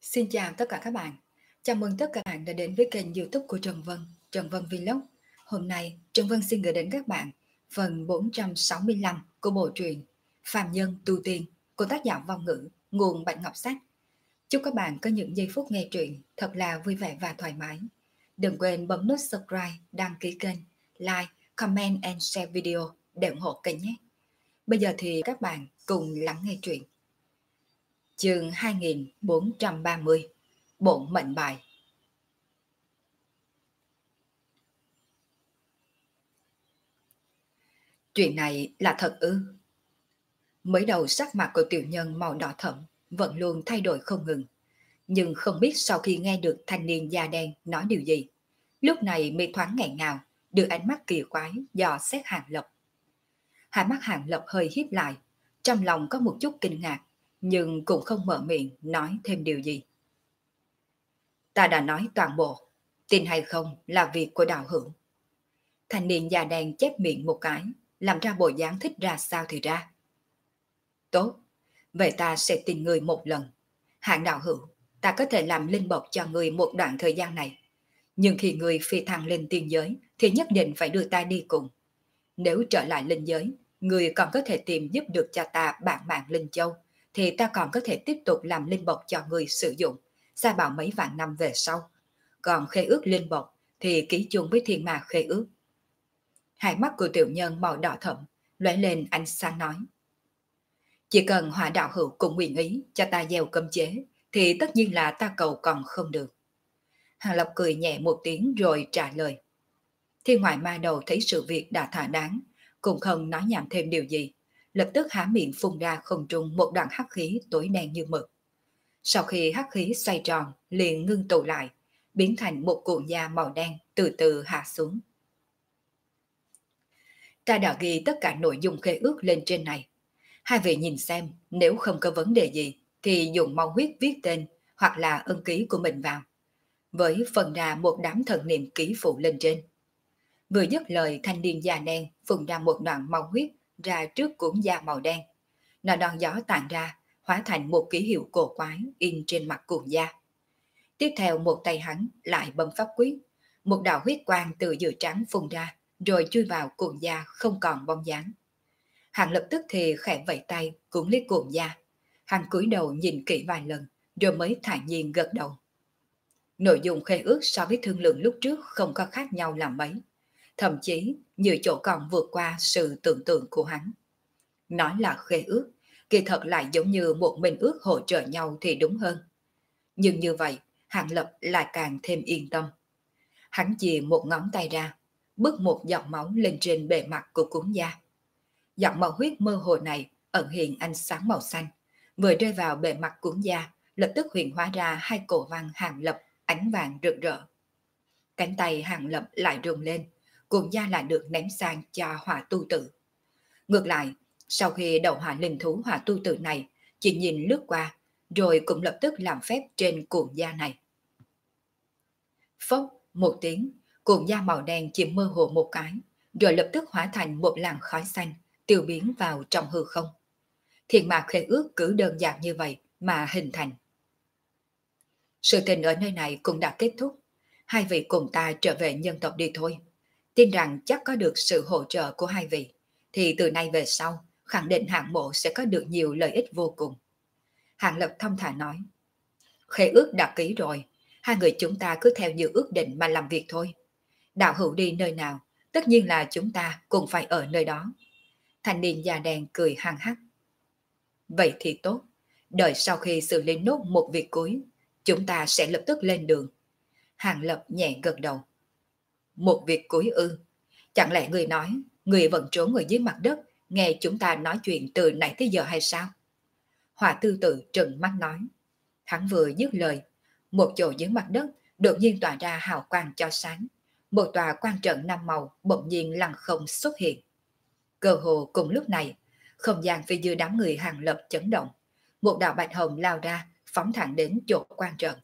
Xin chào tất cả các bạn. Chào mừng tất cả các bạn đã đến với kênh YouTube của Trần Vân Vlog. Hôm nay, Trần Vân xin gửi đến các bạn phần 465 của bộ truyện Phàm Nhân Tu Tiên của tác giả Vong Ngữ, nguồn Bạch Ngọc Sách. Chúc các bạn có những giây phút nghe truyện thật là vui vẻ và thoải mái. Đừng quên bấm nút subscribe, đăng ký kênh, like, comment and share video để ủng hộ kênh nhé. Bây giờ thì các bạn cùng lắng nghe truyện. Chương 2430, Bổn mệnh bài. Chuyện này là thật ư? Mới đầu sắc mặt của tiểu nhân màu đỏ thẫm vẫn luôn thay đổi không ngừng, nhưng không biết sau khi nghe được thanh niên da đen nói điều gì, lúc này mới thoáng nghẹn ngào, đưa ánh mắt kỳ quái dò xét Hàng Lập. Hai mắt Hàng Lập hơi híp lại, trong lòng có một chút kinh ngạc, nhưng cũng không mở miệng nói thêm điều gì. Ta đã nói toàn bộ, tin hay không là việc của đạo hữu. Thanh niên da đen chép miệng một cái, làm ra bộ dáng thích ra sao thì ra. Tốt, vậy ta sẽ tin người một lần. Hạng đạo hữu, ta có thể làm linh bộc cho người một đoạn thời gian này. Nhưng khi người phi thăng lên tiên giới thì nhất định phải đưa ta đi cùng. Nếu trở lại linh giới, người còn có thể tìm giúp được cho ta bản mạng linh châu, thì ta còn có thể tiếp tục làm linh bộc cho người sử dụng, xa bảo mấy vạn năm về sau. Còn khế ước linh bộc thì ký chung với thiên ma khế ước. Hai mắt của tiểu nhân màu đỏ thẫm lóe lên ánh sáng nói: chỉ cần Hỏa đạo hữu cũng nguyện ý cho ta gieo cấm chế thì tất nhiên là ta cầu còn không được. Hàng Lập cười nhẹ một tiếng rồi trả lời. Thiên Ngoại Ma Đầu thấy sự việc đã thỏa đáng, cũng không nói nhảm thêm điều gì, lập tức há miệng phun ra không trung một đoạn hắc khí tối đen như mực. Sau khi hắc khí xoay tròn liền ngưng tụ lại, biến thành một cuộn da màu đen từ từ hạ xuống. Ta đã ghi tất cả nội dung khế ước lên trên này. Hai vị nhìn xem, nếu không có vấn đề gì thì dùng máu huyết viết tên hoặc là ân ký của mình vào, với phần ra một đám thần niệm ký phụ lên trên. Vừa dứt lời, thanh niên da đen phun ra một đoạn máu huyết ra trước cuốn da màu đen. Nó đón gió tàn ra, hóa thành một ký hiệu cổ quái in trên mặt cuộn da. Tiếp theo một tay hắn lại bấm pháp quyết, một đạo huyết quang từ giữa trán phun ra, rồi chui vào cuộn da không còn bóng dáng. Hắn lập tức thì khẽ vẫy tay cuốn lấy cuộn da. Hắn cúi đầu nhìn kỹ vài lần, rồi mới thản nhiên gật đầu. Nội dung khế ước so với thương lượng lúc trước không có khác nhau là mấy, thậm chí nhiều chỗ còn vượt qua sự tưởng tượng của hắn. Nói là khế ước, kỳ thật lại giống như một minh ước hỗ trợ nhau thì đúng hơn. Nhưng như vậy, Hàng Lập lại càng thêm yên tâm. Hắn chìa một ngón tay ra, bước một giọt máu lên trên bề mặt của cuốn da. Giọt màu huyết mơ hồ này ẩn hiện ánh sáng màu xanh, vừa rơi vào bề mặt cuốn da, lập tức hiện hóa ra hai cổ văn Hàng Lập ánh vàng rực rỡ. Cánh tay Hàng Lập lại rung lên, cuốn da lại được ném sang cho Hỏa Tu Tử. Ngược lại, sau khi đầu hỏa linh thú Hỏa Tu Tử này chỉ nhìn lướt qua, rồi cũng lập tức làm phép trên cuộn da này. Phốc một tiếng, cuộn da màu đen chỉ mơ hồ một cái, rồi lập tức hóa thành một làn khói xanh, tiêu biến vào trong hư không. Thiên mạc khế ước cứ đơn giản như vậy mà hình thành. Sự tình ở nơi này cũng đã kết thúc. Hai vị cùng ta trở về nhân tộc đi thôi. Tin rằng chắc có được sự hỗ trợ của hai vị, thì từ nay về sau, khẳng định hạng mộ sẽ có được nhiều lợi ích vô cùng. Hạng Lập thông thả nói. Khế ước đã ký rồi, hai người chúng ta cứ theo như ước định mà làm việc thôi. Đạo hữu đi nơi nào, tất nhiên là chúng ta cũng phải ở nơi đó. Thanh niên da đen cười hăng hắc. Vậy thì tốt, đợi sau khi xử lý nốt một việc cuối, chúng ta sẽ lập tức lên đường. Hàng Lập nhẹ gật đầu. Một việc cuối ư? Chẳng lẽ người nói, người vẫn trốn ở dưới mặt đất, nghe chúng ta nói chuyện từ nãy tới giờ hay sao? Hỏa Tư Tự trừng mắt nói. Hắn vừa dứt lời, một chỗ dưới mặt đất đột nhiên tỏa ra hào quang cho sáng. Một tòa quan trận năm màu bỗng nhiên lăng không xuất hiện. Cơ hồ cùng lúc này, không gian phía dưới đám người Hàng Lập chấn động. Một đạo bạch hồng lao ra, phóng thẳng đến chỗ quan trận.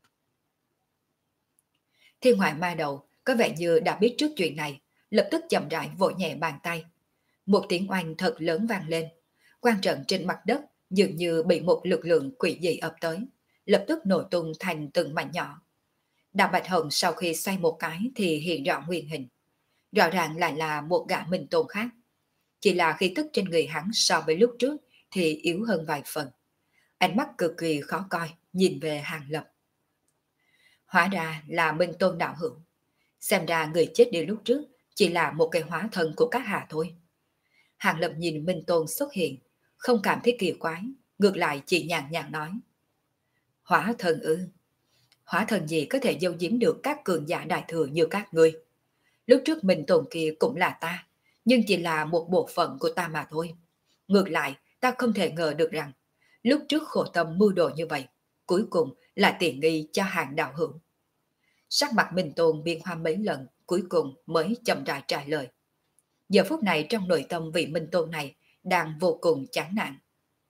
Thiên Ngoại Ma Đầu có vẻ như đã biết trước chuyện này, lập tức chậm rãi vỗ nhẹ bàn tay. Một tiếng oanh thật lớn vang lên. Quan trận trên mặt đất dường như bị một lực lượng quỷ dị ập tới, lập tức nổ tung thành từng mảnh nhỏ. Đào Bạch Hồng sau khi xoay một cái thì hiện rõ nguyên hình. Rõ ràng lại là một gã Minh Tôn khác. Chỉ là khí tức trên người hắn so với lúc trước thì yếu hơn vài phần. Ánh mắt cực kỳ khó coi, nhìn về Hàng Lập. Hóa ra là Minh Tôn đạo hữu. Xem ra người chết đi lúc trước chỉ là một cái hóa thân của các hạ thôi. Hàng Lập nhìn Minh Tôn xuất hiện, không cảm thấy kỳ quái, ngược lại chỉ nhàn nhạt nói. Hóa thân ư? Hóa thân gì có thể giấu giếm được các cường giả đại thừa như các ngươi? Lúc trước Minh Tôn kia cũng là ta, nhưng chỉ là một bộ phận của ta mà thôi. Ngược lại, ta không thể ngờ được rằng, lúc trước khổ tâm mưu đồ như vậy, cuối cùng là tiện nghi cho Hàng đạo hữu. Sắc mặt Minh Tôn biến hoa mấy lần, cuối cùng mới chậm rãi trả lời. Giờ phút này trong nội tâm vị Minh Tôn này đang vô cùng chán nản.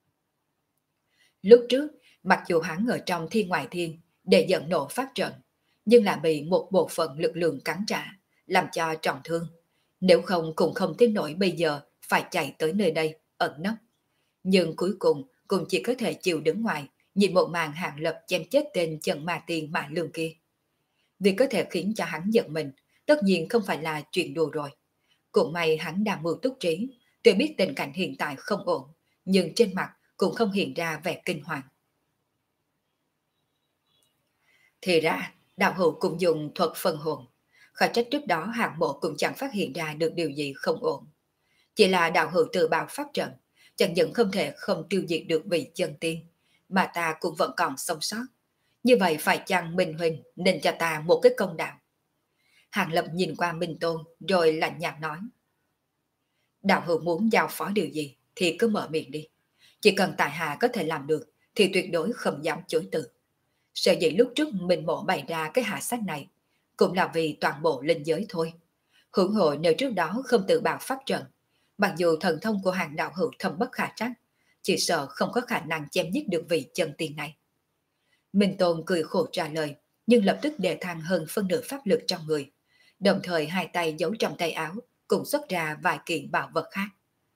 Lúc trước, mặc dù hắn ở trong thiên ngoại thiên để dẫn nổ phát trận, nhưng lại bị một bộ phận lực lượng cắn trả, làm cho trọng thương. Nếu không cũng không tiếp nổi bây giờ phải chạy tới nơi đây, ẩn nấp. Nhưng cuối cùng cũng chỉ có thể chịu đứng ngoài, nhìn một màn Hàng Lập chém chết tên Trần Ma Tiên Mã Lương kia. Việc có thể khiến cho hắn giật mình, tất nhiên không phải là chuyện đùa rồi. Cũng may hắn đang mưu túc trí, tuy biết tình cảnh hiện tại không ổn, nhưng trên mặt cũng không hiện ra vẻ kinh hoàng. Thì ra, đạo hữu cũng dùng thuật phân hồn. Khỏi trách trước đó Hàng Mộ cũng chẳng phát hiện ra được điều gì không ổn. Chỉ là đạo hữu tự bạo pháp trận, chẳng những không thể không tiêu diệt được vị chân tiên, mà ta cũng vẫn còn sống sót. Như vậy phải chăng Minh Huỳnh nên cho ta một cái công đạo? Hàng Lập nhìn qua Minh Tôn rồi lạnh nhạt nói. Đạo hữu muốn giao phó điều gì thì cứ mở miệng đi. Chỉ cần tại hạ có thể làm được thì tuyệt đối không dám chối từ. Sở dĩ lúc trước Minh Mộ bày ra cái hạ sách này cũng là vì toàn bộ linh giới thôi. Hưởng hội nếu trước đó không tự bạo pháp trận, mặc dù thần thông của Hàng đạo hữu thâm bất khả trắc, chỉ sợ không có khả năng chém giết được vị chân tiên này. Minh Tôn cười khổ trả lời, nhưng lập tức để thăng hơn phân nửa pháp lực trong người. Đồng thời hai tay giấu trong tay áo, cũng xuất ra vài kiện bảo vật khác.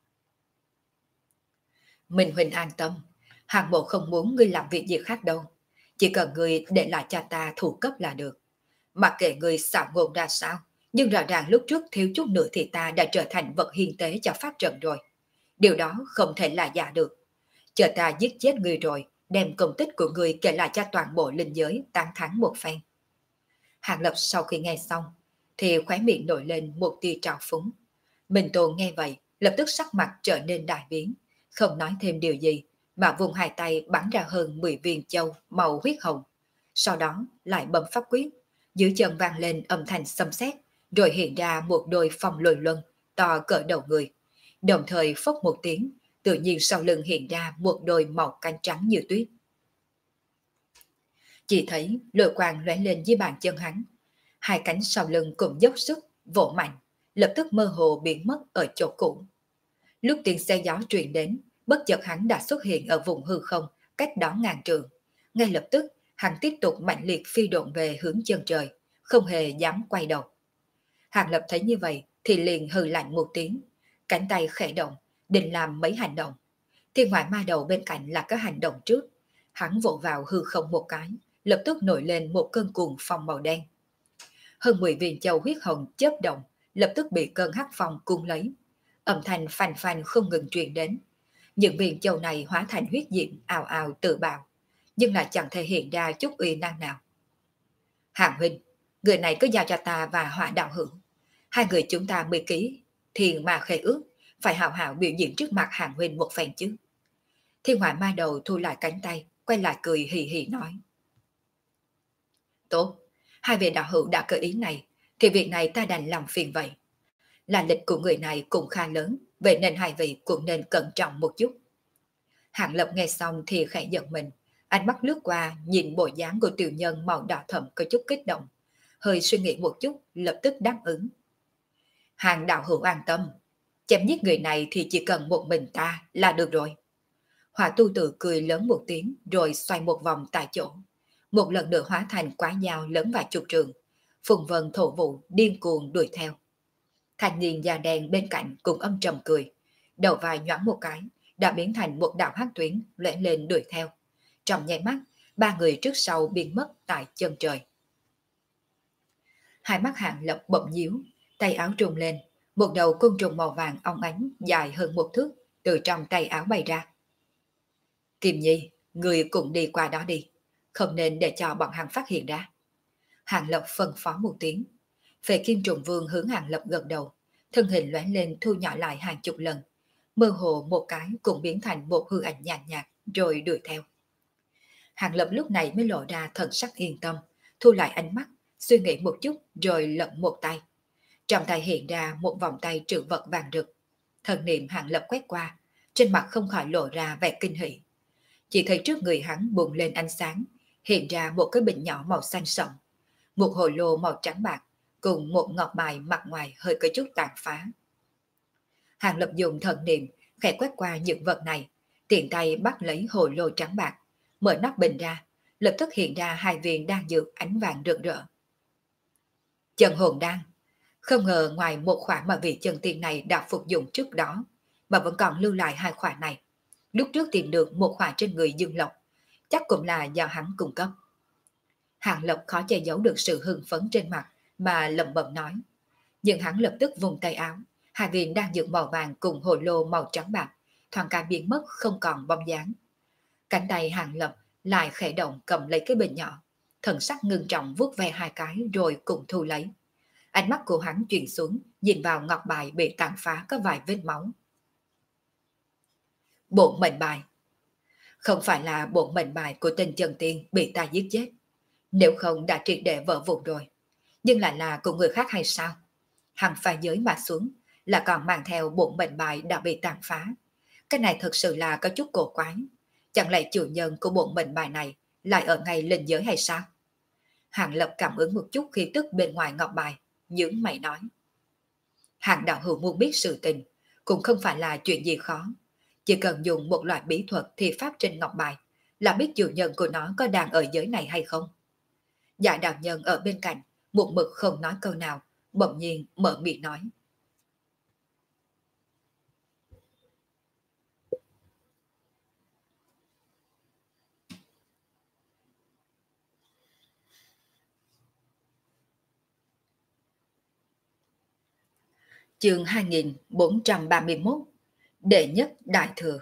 Minh Huỳnh an tâm, Hàng Mộ không muốn ngươi làm việc gì khác đâu. Chỉ cần ngươi để lại cho ta thủ cấp là được. Mặc kệ ngươi xạo ngôn ra sao, nhưng rõ ràng lúc trước thiếu chút nữa thì ta đã trở thành vật hiến tế cho pháp trận rồi. Điều đó không thể là giả được. Chờ ta giết chết ngươi rồi, đem công tích của ngươi kể lại cho toàn bộ linh giới tán thắng một phen. Hàng Lập sau khi nghe xong, thì khóe miệng nổi lên một tia trào phúng. Minh Tôn nghe vậy, lập tức sắc mặt trở nên đại biến, không nói thêm điều gì, mà vùng hai tay bắn ra hơn 10 viên châu màu huyết hồng. Sau đó lại bấm pháp quyết, dưới chân vang lên âm thanh xâm sét, rồi hiện ra một đôi phong lôi luân to cỡ đầu người. Đồng thời phốc một tiếng, tự nhiên sau lưng hiện ra một đôi màu cánh trắng như tuyết. Chỉ thấy lôi quang lóe lên dưới bàn chân hắn, hai cánh sau lưng cùng dốc sức, vỗ mạnh, lập tức mơ hồ biến mất ở chỗ cũ. Lúc tiếng xe gió truyền đến, bất chợt hắn đã xuất hiện ở vùng hư không, cách đó ngàn trường. Ngay lập tức, hắn tiếp tục mạnh liệt phi độn về hướng chân trời, không hề dám quay đầu. Hàng Lập thấy như vậy thì liền hừ lạnh một tiếng, cánh tay khẽ động, định làm mấy hành động. Thì ngoài ma đầu bên cạnh là cái hành động trước, hắn vỗ vào hư không một cái, lập tức nổi lên một cơn cuồng phong màu đen. Hơn 10 viên châu huyết hồng chớp động, lập tức bị cơn hắc phong cuốn lấy. Âm thanh phanh phanh không ngừng truyền đến. Những viên châu này hóa thành huyết diệm ào ào tự bạo, nhưng lại chẳng thể hiện ra chút uy năng nào. Hàng huynh, người này cứ giao cho ta và Hỏa đạo hữu. Hai người chúng ta mới ký thiền mà khế ước, phải hào hào biểu diễn trước mặt Hàng huynh một phen chứ. Thiên Hỏa ma đầu thu lại cánh tay, quay lại cười hì hì nói. Tốt, hai vị đạo hữu đã có ý này, thì việc này ta đành làm phiền vậy. Là lịch của người này cũng khá lớn, vậy nên hai vị cũng nên cẩn trọng một chút. Hạng Lập nghe xong thì khẽ giận mình, ánh mắt lướt qua nhìn bộ dáng của tiểu nhân màu đỏ thẫm có chút kích động, hơi suy nghĩ một chút, lập tức đáp ứng. Hàng đạo hữu an tâm, chém giết người này thì chỉ cần một mình ta là được rồi. Hỏa tu tự cười lớn một tiếng rồi xoay một vòng tại chỗ, một lần nữa hóa thành quá dao lớn vài chục trường. Phùng vân thổ vụ điên cuồng đuổi theo. Thanh niên da đen bên cạnh cũng âm trầm cười, đầu vai nhoáng một cái, đã biến thành một đạo hắc tuyến lóe lên đuổi theo. Trong nháy mắt, ba người trước sau biến mất tại chân trời. Hai mắt Hàng Lập bỗng nhíu, tay áo trùng lên, một đầu côn trùng màu vàng óng ánh dài hơn một thước từ trong tay áo bay ra. Kim Nhi, người cũng đi qua đó đi, không nên để cho bọn hắn phát hiện ra. Hàng Lập phân phó một tiếng. Phệ Kim Trùng Vương hướng Hàng Lập gật đầu, thân hình lóe lên thu nhỏ lại hàng chục lần, mơ hồ một cái cũng biến thành một hư ảnh nhàn nhạt rồi đuổi theo. Hàng Lập lúc này mới lộ ra thần sắc yên tâm, thu lại ánh mắt, suy nghĩ một chút rồi lật một tay. Trong tay hiện ra một vòng tay trữ vật vàng rực. Thần niệm Hàng Lập quét qua, trên mặt không khỏi lộ ra vẻ kinh hỉ. Chỉ thấy trước người hắn bùng lên ánh sáng, hiện ra một cái bình nhỏ màu xanh sậm, một hồ lô màu trắng bạc, cùng một ngọc bài mặt ngoài hơi có chút tàn phá. Hàng Lập dùng thần niệm khẽ quét qua những vật này, tiện tay bắt lấy hồ lô trắng bạc, mở nắp bình ra, lập tức hiện ra hai viên đan dược ánh vàng rực rỡ. Chân hồn đan, không ngờ ngoài một khoản mà vị chân tiên này đã phục dụng trước đó, mà vẫn còn lưu lại hai khoản này. Lúc trước tìm được một khoản trên người Dương Lộc, chắc cũng là do hắn cung cấp. Hàng Lập khó che giấu được sự hưng phấn trên mặt mà lẩm bẩm nói. Nhưng hắn lập tức vùng tay áo, hai viên đan dược màu vàng cùng hồ lô màu trắng bạc, thoáng cái biến mất không còn bóng dáng. Cánh tay Hàng Lập lại khẽ động cầm lấy cái bình nhỏ, thần sắc ngưng trọng vuốt ve hai cái rồi cùng thu lấy. Ánh mắt của hắn chuyển xuống, nhìn vào ngọc bài bị tàn phá có vài vết máu. Bộ mệnh bài. Không phải là bộ mệnh bài của tên Trần Tiên bị ta giết chết, nếu không đã triệt để vỡ vụn rồi. Nhưng lại là của người khác hay sao? Hắn phải giới mà xuống, là còn mang theo bộ mệnh bài đã bị tàn phá. Cái này thật sự là có chút cổ quái. Chẳng lẽ chủ nhân của bộ mệnh bài này lại ở ngay linh giới hay sao? Hàng Lập cảm ứng một chút khí tức bên ngoài ngọc bài, nhướng mày nói. Hàng đạo hữu muốn biết sự tình, cũng không phải là chuyện gì khó. Chỉ cần dùng một loại bí thuật thi pháp trên ngọc bài, là biết chủ nhân của nó có đang ở giới này hay không. Dạ đạo nhân ở bên cạnh, một mực không nói câu nào, bỗng nhiên mở miệng nói. Chương 2431, Đệ nhất Đại Thừa.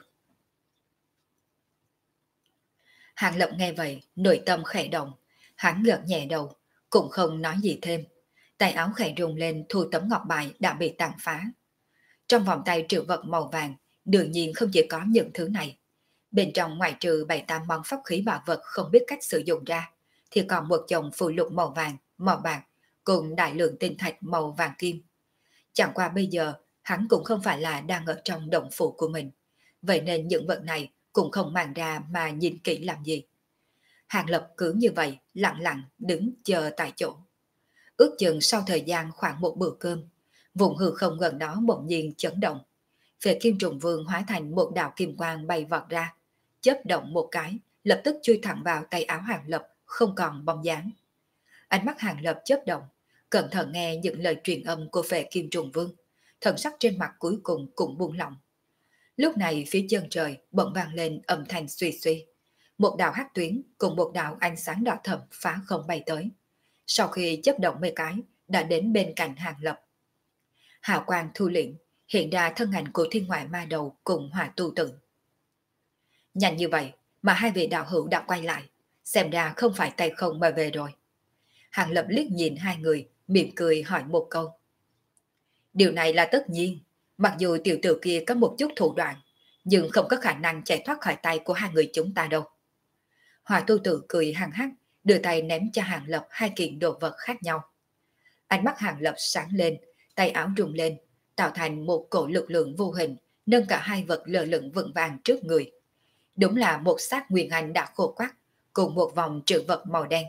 Hàng Lập nghe vậy, nội tâm khẽ động, hắn gật nhẹ đầu, cũng không nói gì thêm. Tay áo khẽ rung lên thu tấm ngọc bài đã bị tàn phá. Trong vòng tay trữ vật màu vàng, đương nhiên không chỉ có những thứ này. Bên trong ngoại trừ 7-8 món pháp khí bảo vật không biết cách sử dụng ra, thì còn một chồng phù lục màu vàng, màu bạc, cùng đại lượng tinh thạch màu vàng kim. Chẳng qua bây giờ, hắn cũng không phải là đang ở trong động phủ của mình. Vậy nên những vật này cũng không mang ra mà nhìn kỹ làm gì. Hàng Lập cứ như vậy, lặng lặng đứng chờ tại chỗ. Ước chừng sau thời gian khoảng một bữa cơm, vùng hư không gần đó bỗng nhiên chấn động. Phệ Kim Trùng Vương hóa thành một đạo kim quang bay vọt ra, chớp động một cái, lập tức chui thẳng vào tay áo Hàng Lập, không còn bóng dáng. Ánh mắt Hàng Lập chớp động, cẩn thận nghe những lời truyền âm của Phệ Kim Trùng Vương, thần sắc trên mặt cuối cùng cũng buông lỏng. Lúc này phía chân trời bỗng vang lên âm thanh suy suy. Một đạo hắc tuyến cùng một đạo ánh sáng đỏ thẫm phá không bay tới. Sau khi chớp động mấy cái, đã đến bên cạnh Hàng Lập. Hào quang thu liễm, hiện ra thân ảnh của thiên ngoại ma đầu cùng hỏa tu tử. Nhanh như vậy mà hai vị đạo hữu đã quay lại, xem ra không phải tay không mà về rồi. Hàng Lập liếc nhìn hai người, mỉm cười hỏi một câu. Điều này là tất nhiên, mặc dù tiểu tử kia có một chút thủ đoạn, nhưng không có khả năng chạy thoát khỏi tay của hai người chúng ta đâu. Hỏa tu tử cười hằng hắc, đưa tay ném cho Hàng Lập hai kiện đồ vật khác nhau. Ánh mắt Hàng Lập sáng lên, tay áo rung lên, tạo thành một cổ lực lượng vô hình, nâng cả hai vật lơ lửng vững vàng trước người. Đúng là một xác nguyên anh đã khô quắc, cùng một vòng trữ vật màu đen.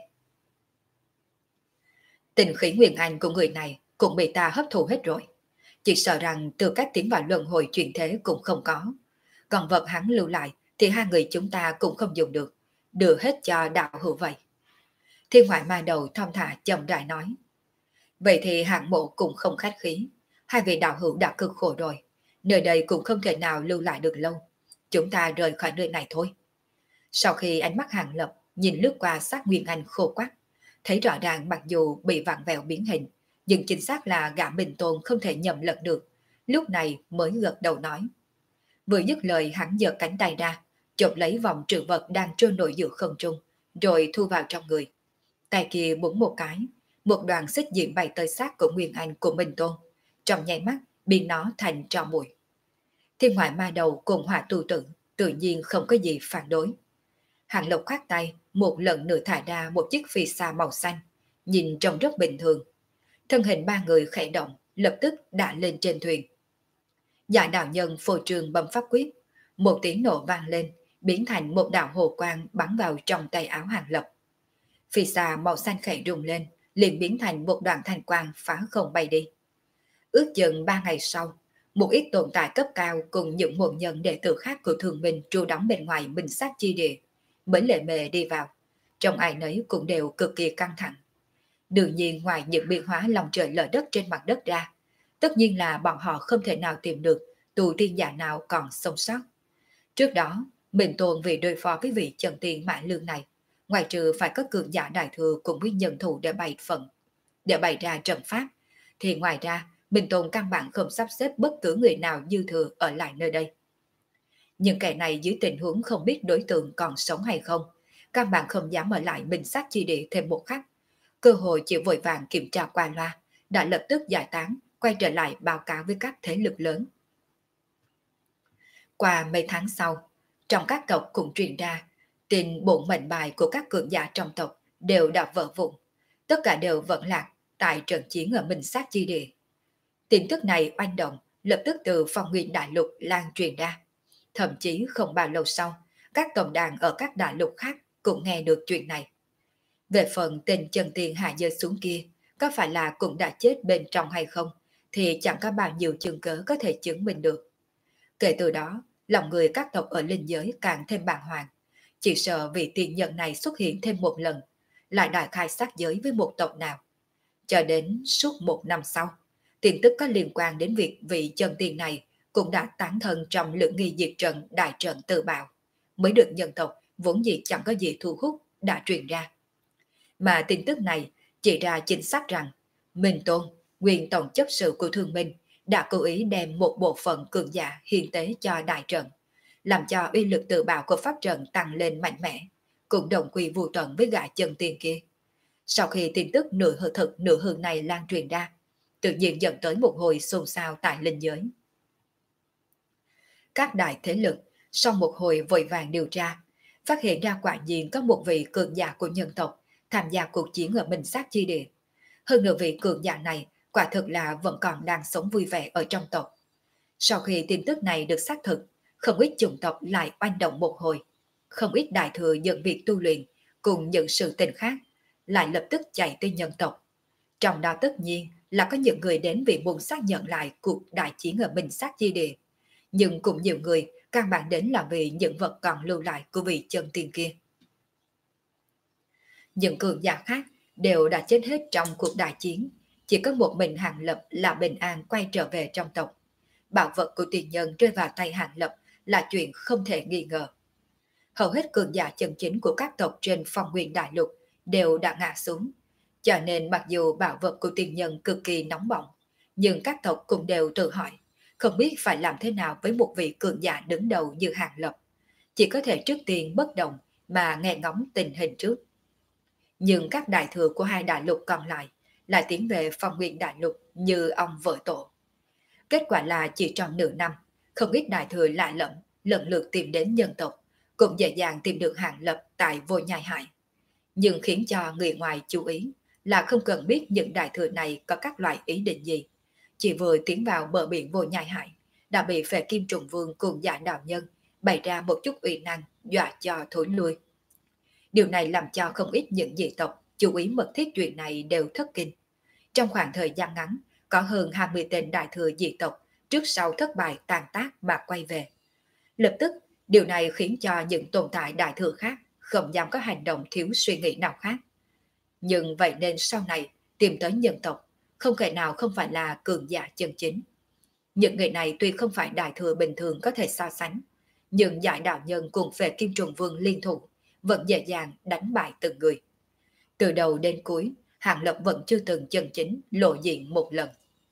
Tình khí nguyên anh của người này cũng bị ta hấp thụ hết rồi. Chỉ sợ rằng tư cách tiến vào luân hồi chuyển thế cũng không có. Còn vật hắn lưu lại thì hai người chúng ta cũng không dùng được, đưa hết cho đạo hữu vậy. Thiên ngoại ma đầu thong thả chậm rãi nói. Vậy thì hạng mộ cũng không khách khí. Hai vị đạo hữu đã cực khổ rồi. Nơi đây cũng không thể nào lưu lại được lâu. Chúng ta rời khỏi nơi này thôi. Sau khi ánh mắt Hàng Lập nhìn lướt qua xác Nguyên Anh khô quắc, thấy rõ ràng mặc dù bị vặn vẹo biến hình, nhưng chính xác là gã Minh Tôn không thể nhầm lẫn được, lúc này mới gật đầu nói. Vừa dứt lời hắn giơ cánh tay ra, chộp lấy vòng trữ vật đang trôi nổi giữa không trung, rồi thu vào trong người. Tay kia búng một cái, một đoàn xích diễm bay tới xác của Nguyên Anh của Minh Tôn, trong nháy mắt biến nó thành tro bụi. Thiên ngoại ma đầu cùng hỏa tu tử tự nhiên không có gì phản đối. Hàng Lộc khoát tay, một lần nữa thả ra một chiếc phi xa màu xanh, nhìn trông rất bình thường. Thân hình ba người khẽ động, lập tức đã lên trên thuyền. Dạ đạo nhân phô trường bấm pháp quyết, một tiếng nổ vang lên, biến thành một đạo hồ quang bắn vào trong tay áo Hàng Lập. Phi xa màu xanh khẽ rung lên, liền biến thành một đoạn thanh quang phá không bay đi. Ước chừng 3 ngày sau, một ít tồn tại cấp cao cùng những môn nhân đệ tử khác của Thường Minh trụ đóng bên ngoài Minh Sát chi địa, mới lệ mề đi vào. Trong ai nấy cũng đều cực kỳ căng thẳng. Đương nhiên ngoài những biến hóa lòng trời lở đất trên mặt đất ra, tất nhiên là bọn họ không thể nào tìm được tu tiên giả nào còn sống sót. Trước đó, Minh Tôn vì đối phó với vị chân tiên mã lương này, ngoài trừ phải có cường giả đại thừa cùng với nhân thủ để bày ra trận pháp, thì ngoài ra Minh Tôn căn bản không sắp xếp bất cứ người nào dư thừa ở lại nơi đây. Nhưng kẻ này dưới tình huống không biết đối tượng còn sống hay không, căn bản không dám ở lại Minh Sát chi địa thêm một khắc. Cơ hội chỉ vội vàng kiểm tra qua loa, đã lập tức giải tán, quay trở lại báo cáo với các thế lực lớn. Qua mấy tháng sau, trong các tộc cũng truyền ra, tin bổn mệnh bài của các cường giả trong tộc đều đã vỡ vụn, tất cả đều vẫn lạc tại trận chiến ở Minh Sát chi địa. Tin tức này oanh động, lập tức từ phong nguyên đại lục lan truyền ra. Thậm chí không bao lâu sau, các tổng đàn ở các đại lục khác cũng nghe được chuyện này. Về phần tên chân tiên hạ rơi xuống kia, có phải là cũng đã chết bên trong hay không, thì chẳng có bao nhiêu chứng cớ có thể chứng minh được. Kể từ đó, lòng người các tộc ở linh giới càng thêm bàng hoàng. Chỉ sợ vị tiền nhân này xuất hiện thêm một lần, lại đại khai sát giới với một tộc nào. Cho đến suốt một năm sau, tin tức có liên quan đến việc vị chân tiên này cũng đã tán thân trong lượng nghi diệt trận đại trận tự bạo, mới được nhân tộc vốn dĩ chẳng có gì thu hút đã truyền ra. Mà tin tức này chỉ ra chính xác rằng Minh Tôn, nguyên tổng chấp sự của Thương Minh, đã cố ý đem một bộ phận cường giả hiến tế cho đại trận, làm cho uy lực tự bạo của pháp trận tăng lên mạnh mẽ, cũng đồng quy vu tận với gã chân tiên kia. Sau khi tin tức nửa hư thực nửa hư này lan truyền ra, tự nhiên dẫn tới một hồi xôn xao tại linh giới. Các đại thế lực sau một hồi vội vàng điều tra, phát hiện ra quả nhiên có một vị cường giả của nhân tộc tham gia cuộc chiến ở Minh Sát chi địa. Hơn nữa vị cường giả này quả thực là vẫn còn đang sống vui vẻ ở trong tộc. Sau khi tin tức này được xác thực, không ít chủng tộc lại oanh động một hồi. Không ít đại thừa nhận việc tu luyện cùng những sự tình khác lại lập tức chạy tới nhân tộc. Trong đó tất nhiên là có những người đến vì muốn xác nhận lại cuộc đại chiến ở Minh Sát chi địa. Nhưng cũng nhiều người căn bản đến là vì những vật còn lưu lại của vị chân tiên kia. Những cường giả khác đều đã chết hết trong cuộc đại chiến, chỉ có một mình Hàng Lập là bình an quay trở về trong tộc. Bảo vật của tiền nhân rơi vào tay Hàng Lập là chuyện không thể nghi ngờ. Hầu hết cường giả chân chính của các tộc trên phong nguyên đại lục đều đã ngã xuống, cho nên mặc dù bảo vật của tiền nhân cực kỳ nóng bỏng, nhưng các tộc cũng đều tự hỏi, không biết phải làm thế nào với một vị cường giả đứng đầu như Hàng Lập. Chỉ có thể trước tiên bất động mà nghe ngóng tình hình trước. Nhưng các đại thừa của hai đại lục còn lại tiến về phong nguyên đại lục như ông vợ tổ. Kết quả là chỉ trong nửa năm, không ít đại thừa lạ lẫm lần lượt tìm đến nhân tộc, cũng dễ dàng tìm được Hàng Lập tại Vô Nhai Hải. Nhưng khiến cho người ngoài chú ý là không cần biết những đại thừa này có các loại ý định gì. Chỉ vừa tiến vào bờ biển Vô Nhai Hải, đã bị Phệ Kim Trùng Vương cùng Dạ Đạo Nhân bày ra một chút uy năng dọa cho thối lui. Điều này làm cho không ít những dị tộc chú ý mật thiết chuyện này đều thất kinh. Trong khoảng thời gian ngắn, có hơn 20 tên đại thừa dị tộc trước sau thất bại tàn tác mà quay về. Lập tức, điều này khiến cho những tồn tại đại thừa khác không dám có hành động thiếu suy nghĩ nào khác. Nhưng vậy nên sau này tìm tới nhân tộc, không kẻ nào không phải là cường giả chân chính. Những người này tuy không phải đại thừa bình thường có thể so sánh, nhưng Giải Đạo Nhân cùng Phệ Kim Trùng Vương liên thủ vẫn dễ dàng đánh bại từng người. Từ đầu đến cuối, Hàng Lập vẫn chưa từng chân chính lộ diện một lần.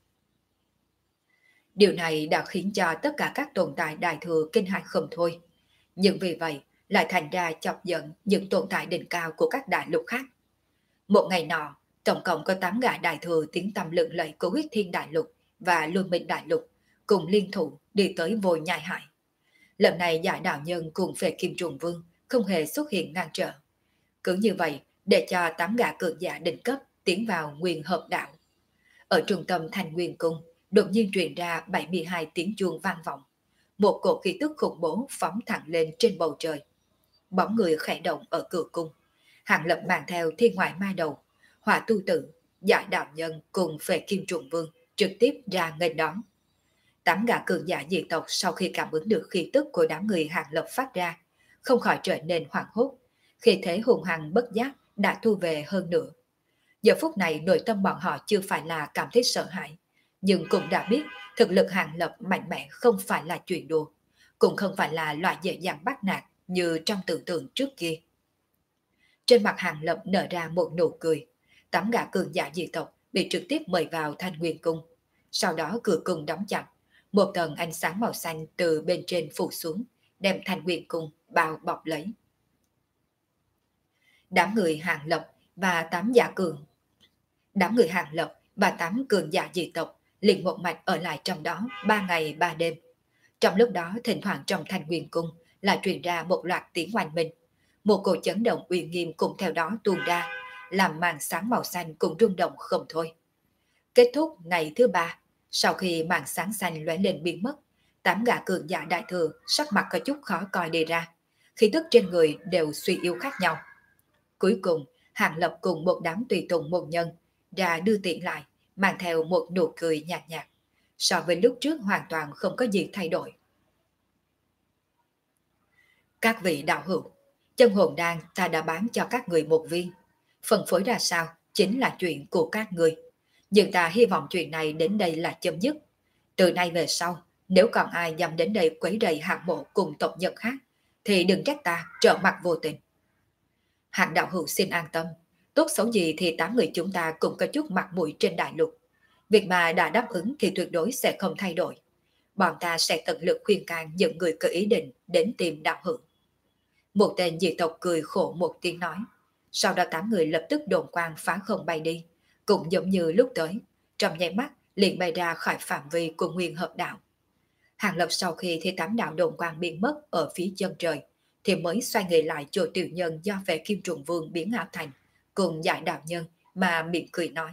Điều này đã khiến cho tất cả các tồn tại đại thừa kinh hãi không thôi. Nhưng vì vậy, lại thành ra chọc giận những tồn tại đỉnh cao của các đại lục khác. Một ngày nọ, tổng cộng có 8 gã đại thừa tiếng tăm lừng lẫy của huyết thiên đại lục và luân minh đại lục cùng liên thủ đi tới vô nhai hải. Lần này giải đạo nhân cùng về Kim Trùng Vương không hề xuất hiện ngăn trở. Cứ như vậy, để cho 8 gã cường giả đỉnh cấp tiến vào nguyên hợp đạo. Ở trung tâm Thành Nguyên Cung, đột nhiên truyền ra 72 tiếng chuông vang vọng. Một cổ khí tức khủng bố phóng thẳng lên trên bầu trời. Bóng người khẽ động ở cửa cung. Hàng Lập mang theo thiên ngoại ma đầu, Hỏa tu tử, giải đạo nhân cùng về Kim Trùng Vương trực tiếp ra nghênh đón. 8 gã cường giả dị tộc sau khi cảm ứng được khí tức của đám người Hàng Lập phát ra, không khỏi trở nên hoảng hốt. Khi thế hùng hằng bất giác đã thu về hơn nữa. Giờ phút này nội tâm bọn họ chưa phải là cảm thấy sợ hãi, nhưng cũng đã biết thực lực Hàng Lập mạnh mẽ không phải là chuyện đùa, cũng không phải là loại dễ dàng bắt nạt như trong tưởng tượng trước kia. Trên mặt Hàng Lập nở ra một nụ cười, 8 gã cường giả dị tộc bị trực tiếp mời vào Thanh Nguyên Cung. Sau đó cửa cung đóng chặt, một tầng ánh sáng màu xanh từ bên trên phủ xuống, đem Thanh Nguyên Cung bao bọc lấy. Đám người Hàng Lập và 8 giả cường Đám người Hàng Lập và 8 cường giả dị tộc liền một mạch ở lại trong đó 3 ngày 3 đêm. Trong lúc đó thỉnh thoảng trong Thanh Nguyên Cung lại truyền ra một loạt tiếng oanh minh. Một cổ chấn động uy nghiêm cũng theo đó tuôn ra, làm màn sáng màu xanh cũng rung động không thôi. Kết thúc ngày thứ 3, sau khi màn sáng xanh lóe lên biến mất, 8 gã cường giả đại thừa sắc mặt có chút khó coi đi ra, khí tức trên người đều suy yếu khác nhau. Cuối cùng, Hàng Lập cùng một đám tùy tùng môn nhân ra đưa tiện lại, mang theo một nụ cười nhạt nhạt. So với lúc trước hoàn toàn không có gì thay đổi. Các vị đạo hữu, chân hồn đan ta đã bán cho các người một viên. Phân phối ra sao chính là chuyện của các người. Nhưng ta hy vọng chuyện này đến đây là chấm dứt. Từ nay về sau, nếu còn ai dám đến đây quấy rầy hạng mộ cùng tộc nhân khác, thì đừng trách ta trợ mặt vô tình. Hạng đạo hữu xin an tâm, tốt xấu gì thì 8 người chúng ta cũng có chút mặt mũi trên đại lục. Việc mà đã đáp ứng thì tuyệt đối sẽ không thay đổi. Bọn ta sẽ tận lực khuyên can những người có ý định đến tìm đạo hữu. Một tên dị tộc cười khổ một tiếng nói. Sau đó 8 người lập tức đồn quang phá không bay đi, cũng giống như lúc tới, trong nháy mắt liền bay ra khỏi phạm vi của nguyên hợp đạo. Hàng Lập sau khi thấy 8 đạo đồn quang biến mất ở phía chân trời, thì mới xoay người lại chỗ tiểu nhân do về Kim Trùng Vương biến ảo thành, cùng giải đạo nhân mà miệng cười nói.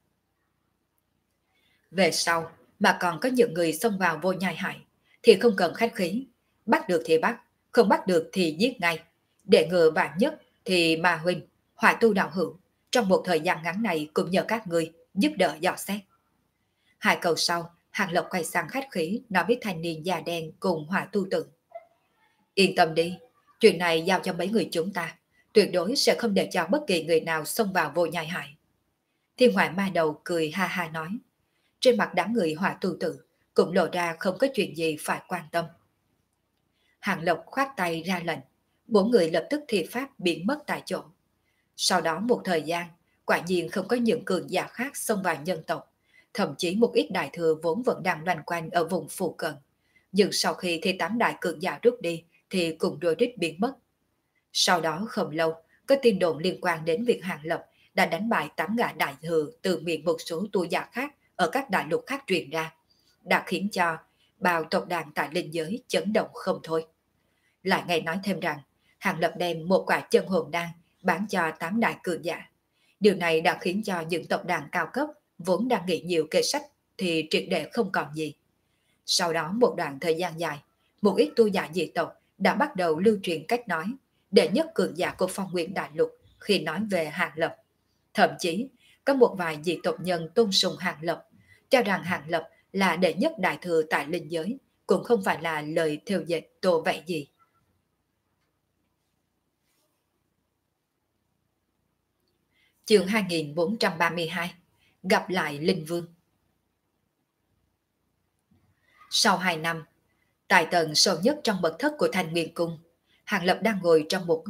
Về sau, mà còn có những người xông vào vô nhai hải, thì không cần khách khí, bắt được thì bắt, không bắt được thì giết ngay. Để ngừa vạn nhất thì Ma Huynh, Hỏa tu đạo hữu, trong một thời gian ngắn này cũng nhờ các người giúp đỡ dò xét. Hai câu sau, Hàng Lộc quay sang khách khí nói với thanh niên già đen cùng Hỏa tu tử. Yên tâm đi, chuyện này giao cho mấy người chúng ta, tuyệt đối sẽ không để cho bất kỳ người nào xông vào vô nhai hải. Thiên Hoại ma đầu cười ha ha nói. Trên mặt đám người Hỏa tu tử cũng lộ ra không có chuyện gì phải quan tâm. Hàng Lộc khoát tay ra lệnh, 4 người lập tức thi pháp biến mất tại chỗ. Sau đó một thời gian, quả nhiên không có những cường giả khác xông vào nhân tộc, thậm chí một ít đại thừa vốn vẫn đang loanh quanh ở vùng phụ cận. Nhưng sau khi thi 8 đại cường giả rút đi thì cùng đôi đích biến mất. Sau đó không lâu, có tin đồn liên quan đến việc Hàng Lập đã đánh bại 8 gã đại thừa từ miệng một số tu giả khác ở các đại lục khác truyền ra, đã khiến cho bào tộc đàn tại linh giới chấn động không thôi. Lại nghe nói thêm rằng, Hàng Lập đem một quả chân hồn đan bán cho 8 đại cường giả. Điều này đã khiến cho những tộc đàn cao cấp vốn đang nghĩ nhiều kê sách thì triệt để không còn gì. Sau đó một đoạn thời gian dài, một ít tu giả dị tộc đã bắt đầu lưu truyền cách nói đệ nhất cường giả của Phong Nguyên Đại Lục khi nói về Hàng Lập. Thậm chí, có một vài dị tộc nhân tôn sùng Hàng Lập, cho rằng Hàng Lập là đệ nhất đại thừa tại linh giới, cũng không phải là lời theo dệt tô vẽ gì. Chương 2432 Gặp lại Linh Vương. Sau 2 năm, tại tầng sâu nhất trong mật thất của Thanh Nguyên Cung, Hàng Lập đang ngồi trong một góc,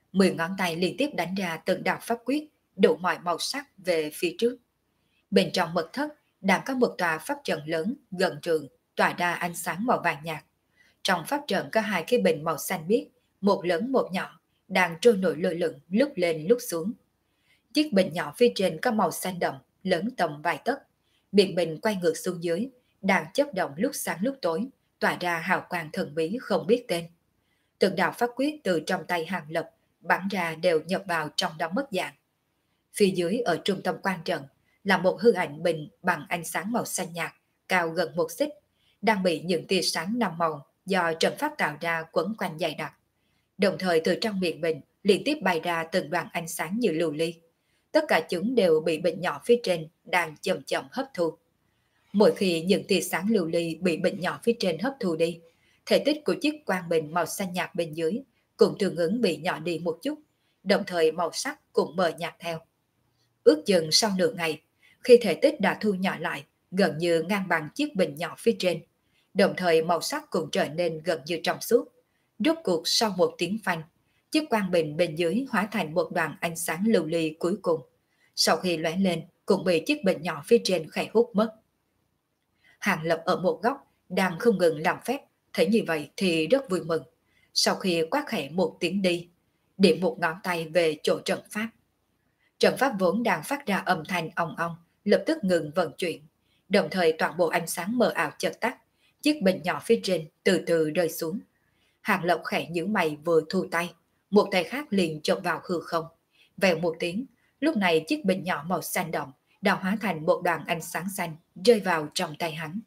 10 ngón tay liên tiếp đánh ra từng đạo pháp quyết đủ mọi màu sắc về phía trước. Bên trong mật thất đang có một tòa pháp trận lớn gần trường tỏa ra ánh sáng màu vàng nhạt. Trong pháp trận có hai cái bình màu xanh biếc, một lớn một nhỏ, đang trôi nổi lơ lửng lúc lên lúc xuống. Chiếc bình nhỏ phía trên có màu xanh đậm, lớn tầm vài tấc. Miệng bình quay ngược xuống dưới, đang chớp động lúc sáng lúc tối, tỏa ra hào quang thần bí không biết tên. Từng đạo pháp quyết từ trong tay Hàng Lập bắn ra đều nhập vào trong đó mất dạng. Phía dưới ở trung tâm quan trận là một hư ảnh bình bằng ánh sáng màu xanh nhạt, cao gần 1 xích, đang bị những tia sáng năm màu do trận pháp tạo ra quấn quanh dày đặc. Đồng thời từ trong miệng bình liên tiếp bay ra từng đoàn ánh sáng như lưu ly. Tất cả chúng đều bị bình nhỏ phía trên đang chậm chậm hấp thu. Mỗi khi những tia sáng lưu ly bị bình nhỏ phía trên hấp thu đi, thể tích của chiếc quang bình màu xanh nhạt bên dưới cũng tương ứng bị nhỏ đi một chút, đồng thời màu sắc cũng mờ nhạt theo. Ước chừng sau nửa ngày, khi thể tích đã thu nhỏ lại, gần như ngang bằng chiếc bình nhỏ phía trên, đồng thời màu sắc cũng trở nên gần như trong suốt. Rốt cuộc sau một tiếng phanh, chiếc quang bình bên dưới hóa thành một đoàn ánh sáng lưu ly cuối cùng. Sau khi lóe lên, cũng bị chiếc bình nhỏ phía trên khẽ hút mất. Hàng Lập ở một góc, đang không ngừng làm phép, thấy như vậy thì rất vui mừng. Sau khi quát khẽ một tiếng đi, điểm một ngón tay về chỗ trận pháp. Trận pháp vốn đang phát ra âm thanh ong ong, lập tức ngừng vận chuyển. Đồng thời toàn bộ ánh sáng mờ ảo chợt tắt, chiếc bình nhỏ phía trên từ từ rơi xuống. Hàng Lập khẽ nhíu mày vừa thu tay, một tay khác liền chộp vào hư không. Vèo một tiếng, lúc này chiếc bình nhỏ màu xanh đậm đã hóa thành một đoàn ánh sáng xanh rơi vào trong tay hắn.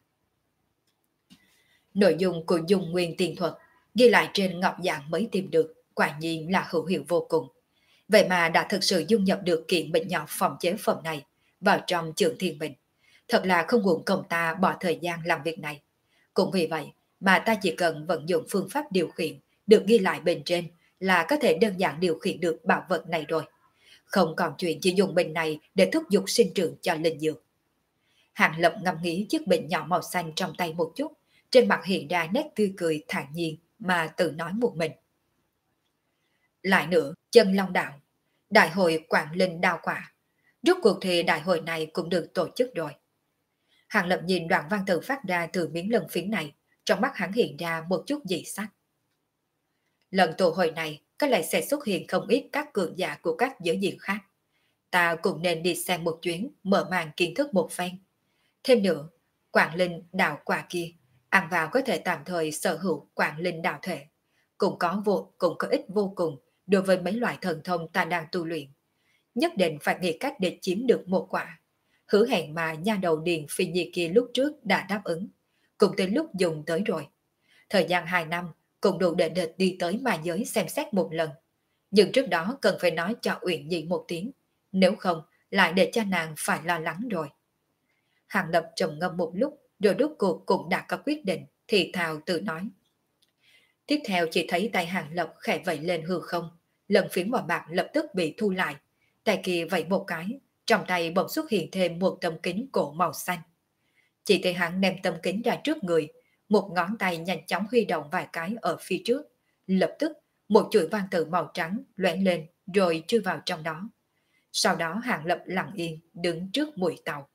Nội dung của Dung Nguyên Tiên Thuật ghi lại trên ngọc giản mới tìm được, quả nhiên là hữu hiệu vô cùng. Vậy mà đã thực sự dung nhập được kiện bình nhỏ phòng chế phẩm này vào trong Trường Thiên Bình. Thật là không uổng công ta bỏ thời gian làm việc này. Cũng vì vậy mà ta chỉ cần vận dụng phương pháp điều khiển được ghi lại bên trên là có thể đơn giản điều khiển được bảo vật này rồi. Không còn chuyện chỉ dùng bình này để thúc giục sinh trưởng cho linh dược. Hàng Lập ngẫm nghĩ chiếc bình nhỏ màu xanh trong tay một chút, trên mặt hiện ra nét tươi cười thản nhiên mà tự nói một mình. Lại nữa, chân long đạo, đại hội Quảng Linh đao quả. Rốt cuộc thì đại hội này cũng được tổ chức rồi. Hàng Lập nhìn đoạn văn tự phát ra từ miếng lân phiến này, trong mắt hắn hiện ra một chút dị sắc. Lần tụ hội này có lẽ sẽ xuất hiện không ít các cường giả của các giới diện khác. Ta cũng nên đi xem một chuyến, mở màn kiến thức một phen. Thêm nữa, Quảng Linh đạo quả kia, ăn vào có thể tạm thời sở hữu Quảng Linh đạo thể. Cũng có ích vô cùng đối với mấy loại thần thông ta đang tu luyện. Nhất định phải nghĩ cách để chiếm được một quả. Hứa hẹn mà nha đầu Điền Phi Nhi kia lúc trước đã đáp ứng. Cũng tới lúc dùng tới rồi. Thời gian 2 năm cũng đủ để địch đi tới ma giới xem xét một lần. Nhưng trước đó cần phải nói cho Uyển Nhi một tiếng. Nếu không, lại để cho nàng phải lo lắng rồi. Hàng Lập trầm ngâm một lúc, rồi rốt cuộc cũng đã có quyết định, thì thào tự nói. Tiếp theo chỉ thấy tay Hàng Lập khẽ vẫy lên hư không, lần phiến màu bạc lập tức bị thu lại. Tay kia vẫy một cái, trong tay bỗng xuất hiện thêm một tấm kính cổ màu xanh. Chỉ thấy hắn đem tấm kính ra trước người, một ngón tay nhanh chóng huy động vài cái ở phía trước. Lập tức, một chuỗi văn tự màu trắng lóe lên rồi chui vào trong đó. Sau đó Hàng Lập lặng yên đứng trước mũi tàu.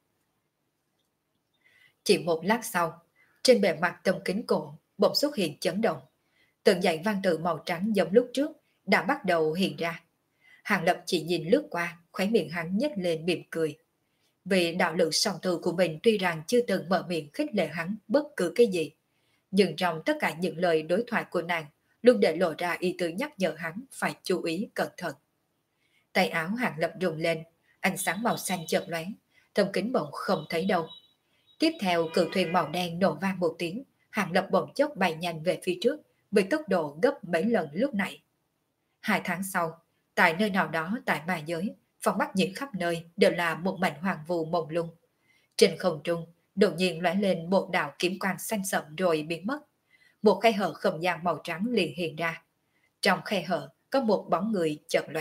Chỉ một lát sau, trên bề mặt tấm kính cổ bỗng xuất hiện chấn động. Từng dãy văn tự màu trắng giống lúc trước đã bắt đầu hiện ra. Hàng Lập chỉ nhìn lướt qua, khóe miệng hắn nhếch lên mỉm cười. Vì đạo lực song tu của mình tuy rằng chưa từng mở miệng khích lệ hắn bất cứ cái gì, nhưng trong tất cả những lời đối thoại của nàng luôn để lộ ra ý tứ nhắc nhở hắn phải chú ý cẩn thận. Tay áo Hàng Lập rung lên, ánh sáng màu xanh chợt lóe, tấm kính bỗng không thấy đâu. Tiếp theo cự thuyền màu đen nổ vang một tiếng, Hàng Lập bỗng chốc bay nhanh về phía trước với tốc độ gấp mấy lần lúc nãy. 2 tháng sau, tại nơi nào đó tại ma giới, phong mắt nhìn khắp nơi đều là một mảnh hoàng vu mông lung. Trên không trung, đột nhiên lóe lên một đạo kiếm quang xanh sậm rồi biến mất. Một khe hở không gian màu trắng liền hiện ra. Trong khe hở có một bóng người chợt lóe.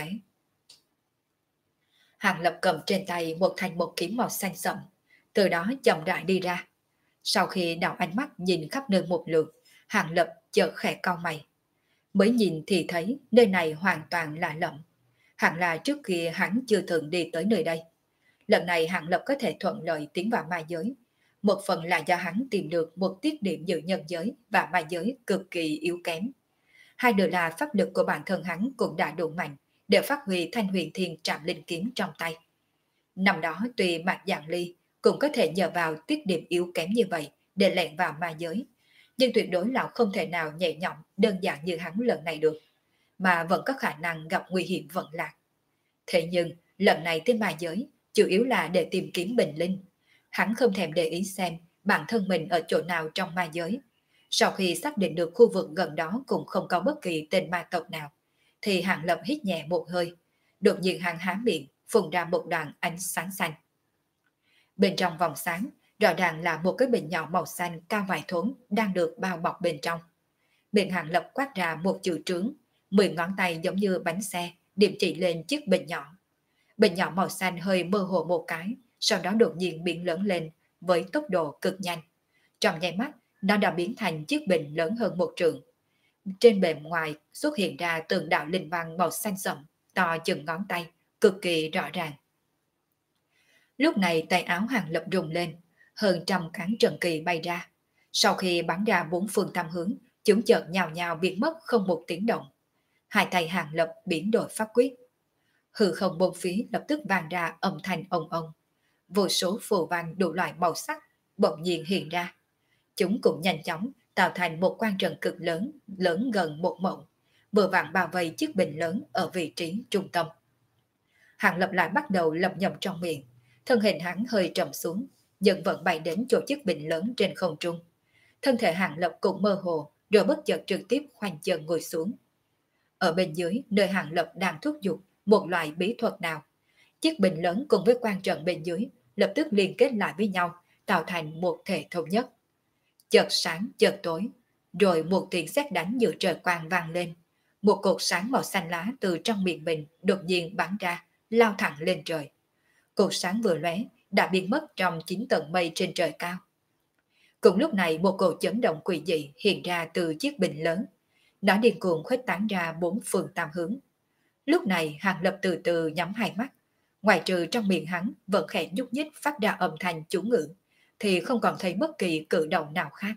Hàng Lập cầm trên tay một thanh một kiếm màu xanh sậm, từ đó chậm rãi đi ra. Sau khi đảo ánh mắt nhìn khắp nơi một lượt, Hàng Lập chợt khẽ cau mày. Mới nhìn thì thấy nơi này hoàn toàn lạ lẫm. Hẳn là trước kia hắn chưa từng đi tới nơi đây. Lần này Hạng Lập có thể thuận lợi tiến vào ma giới. Một phần là do hắn tìm được một tiết điểm giữa nhân giới và ma giới cực kỳ yếu kém. Hai nữa là pháp lực của bản thân hắn cũng đã đủ mạnh để phát huy thanh huyền thiên trạm linh kiếm trong tay. Năm đó tuy Mạc Giảng Ly cũng có thể nhờ vào tiết điểm yếu kém như vậy để lẻn vào ma giới, nhưng tuyệt đối là không thể nào nhẹ nhõm đơn giản như hắn lần này được, mà vẫn có khả năng gặp nguy hiểm vận lạc. Thế nhưng lần này tới ma giới chủ yếu là để tìm kiếm bình linh. Hắn không thèm để ý xem bản thân mình ở chỗ nào trong ma giới. Sau khi xác định được khu vực gần đó cũng không có bất kỳ tên ma tộc nào, thì Hạng Lập hít nhẹ một hơi. Đột nhiên hắn há miệng, phun ra một đoàn ánh sáng xanh. Bên trong vòng sáng, rõ ràng là một cái bình nhỏ màu xanh cao vài thốn đang được bao bọc bên trong. Miệng Hạng Lập quát ra một chữ trướng, 10 ngón tay giống như bánh xe, điểm chỉ lên chiếc bình nhỏ. Bình nhỏ màu xanh hơi mơ hồ một cái, sau đó đột nhiên biến lớn lên với tốc độ cực nhanh. Trong nháy mắt, nó đã biến thành chiếc bình lớn hơn một trượng. Trên bề ngoài xuất hiện ra từng đạo linh văn màu xanh sẫm, to chừng ngón tay, cực kỳ rõ ràng. Lúc này tay áo Hàng Lập rung lên, hơn trăm cán trần kỳ bay ra. Sau khi bắn ra bốn phương tam hướng, chúng chợt nhào nhào biến mất không một tiếng động. Hai tay Hàng Lập biến đổi pháp quyết. Hư không bốn phía lập tức vang ra âm thanh ong ong. Vô số phù văn đủ loại màu sắc bỗng nhiên hiện ra. Chúng cũng nhanh chóng tạo thành một quan trận cực lớn, lớn gần một mẫu, vừa vặn bao vây chiếc bình lớn ở vị trí trung tâm. Hàng Lập lại bắt đầu lẩm nhẩm trong miệng, thân hình hắn hơi trầm xuống, dần vận bay đến chỗ chiếc bình lớn trên không trung. Thân thể Hàng Lập cũng mơ hồ, rồi bất chợt trực tiếp khoanh chân ngồi xuống. Ở bên dưới, nơi Hàng Lập đang thúc giục một loại bí thuật nào, chiếc bình lớn cùng với quan trận bên dưới lập tức liên kết lại với nhau, tạo thành một thể thống nhất. Chợt sáng chợt tối, rồi một tiếng sét đánh giữa trời quang vang lên. Một cột sáng màu xanh lá từ trong miệng bình đột nhiên bắn ra, lao thẳng lên trời. Cột sáng vừa lóe đã biến mất trong 9 tầng mây trên trời cao. Cùng lúc này một cột chấn động quỷ dị hiện ra từ chiếc bình lớn. Nó điên cuồng khuếch tán ra bốn phương tám hướng. Lúc này Hàng Lập từ từ nhắm hai mắt. Ngoài trừ trong miệng hắn vẫn khẽ nhúc nhích phát ra âm thanh chú ngữ, thì không còn thấy bất kỳ cử động nào khác.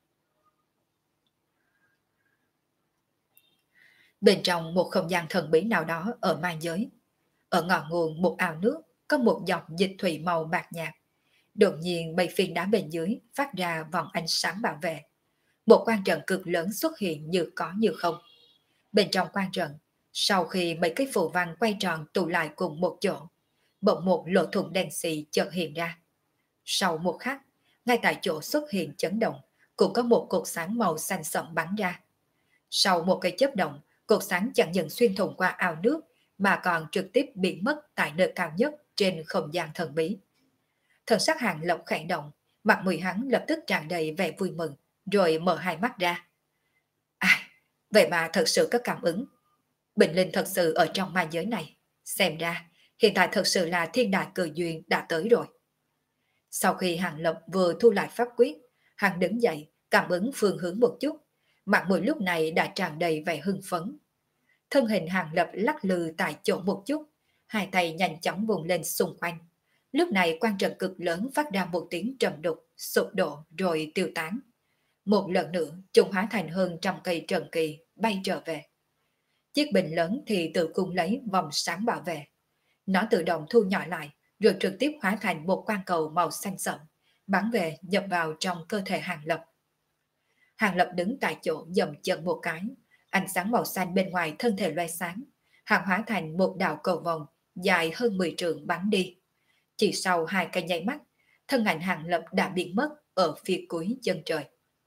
Bên trong một không gian thần bí nào đó ở ma giới, ở ngọn nguồn một ao nước có một dòng dịch thủy màu bạc nhạt. Đột nhiên mấy phiến đá bên dưới phát ra vòng ánh sáng bảo vệ. Một quan trận cực lớn xuất hiện như có như không. Bên trong quan trận, sau khi mấy cái phù văn quay tròn tụ lại cùng một chỗ, bỗng một lỗ thủng đen xì chợt hiện ra. Sau một khắc, ngay tại chỗ xuất hiện chấn động, cũng có một cột sáng màu xanh sẫm bắn ra. Sau một cái chớp động, cột sáng chẳng những xuyên thủng qua ao nước mà còn trực tiếp biến mất tại nơi cao nhất trên không gian thần bí. Thần sắc Hàng Lập khẽ động, mặt mũi hắn lập tức tràn đầy vẻ vui mừng, rồi mở hai mắt ra. À, vậy mà thật sự có cảm ứng. Bình linh thật sự ở trong ma giới này. Xem ra, hiện tại thật sự là thiên đại cơ duyên đã tới rồi. Sau khi Hàng Lập vừa thu lại pháp quyết, hắn đứng dậy, cảm ứng phương hướng một chút. Mặt mũi lúc này đã tràn đầy vẻ hưng phấn. Thân hình Hàng Lập lắc lư tại chỗ một chút, hai tay nhanh chóng vùng lên xung quanh. Lúc này quan trận cực lớn phát ra một tiếng trầm đục, sụp đổ rồi tiêu tán. Một lần nữa, chúng hóa thành hơn trăm cây trần kỳ bay trở về. Chiếc bình lớn thì tự cung lấy vòng sáng bảo vệ. Nó tự động thu nhỏ lại, rồi trực tiếp hóa thành một quang cầu màu xanh sẫm, bắn về nhập vào trong cơ thể Hàng Lập. Hàng Lập đứng tại chỗ dậm chân một cái, ánh sáng màu xanh bên ngoài thân thể loe sáng, hàng hóa thành một đạo cầu vòng dài hơn 10 trượng bắn đi. Chỉ sau hai cái nháy mắt, thân ảnh Hàng Lập đã biến mất ở phía cuối chân trời.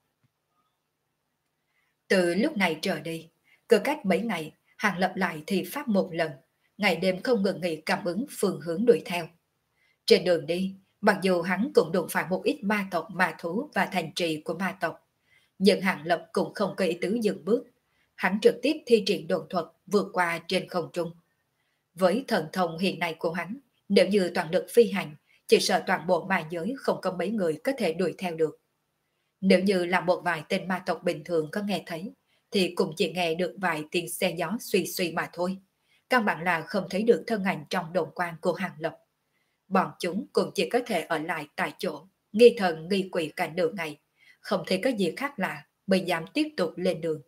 Từ lúc này trở đi, cứ cách mấy ngày, Hàng Lập lại thì pháp một lần, ngày đêm không ngừng nghỉ cảm ứng phương hướng đuổi theo. Trên đường đi, mặc dù hắn cũng đụng phải một ít ma tộc, ma thú và thành trì của ma tộc, nhưng Hàng Lập cũng không có ý tứ dừng bước. Hắn trực tiếp thi triển đồn thuật vượt qua trên không trung. Với thần thông hiện nay của hắn, nếu như toàn lực phi hành, chỉ sợ toàn bộ ma giới không có mấy người có thể đuổi theo được. Nếu như là một vài tên ma tộc bình thường có nghe thấy, thì cũng chỉ nghe được vài tiếng xe gió suy suy mà thôi. Căn bản là không thấy được thân ảnh trong đồn quan của Hàng Lập. Bọn chúng cũng chỉ có thể ở lại tại chỗ, nghi thần nghi quỷ cả nửa ngày, không thấy có gì khác lạ mới dám tiếp tục lên đường.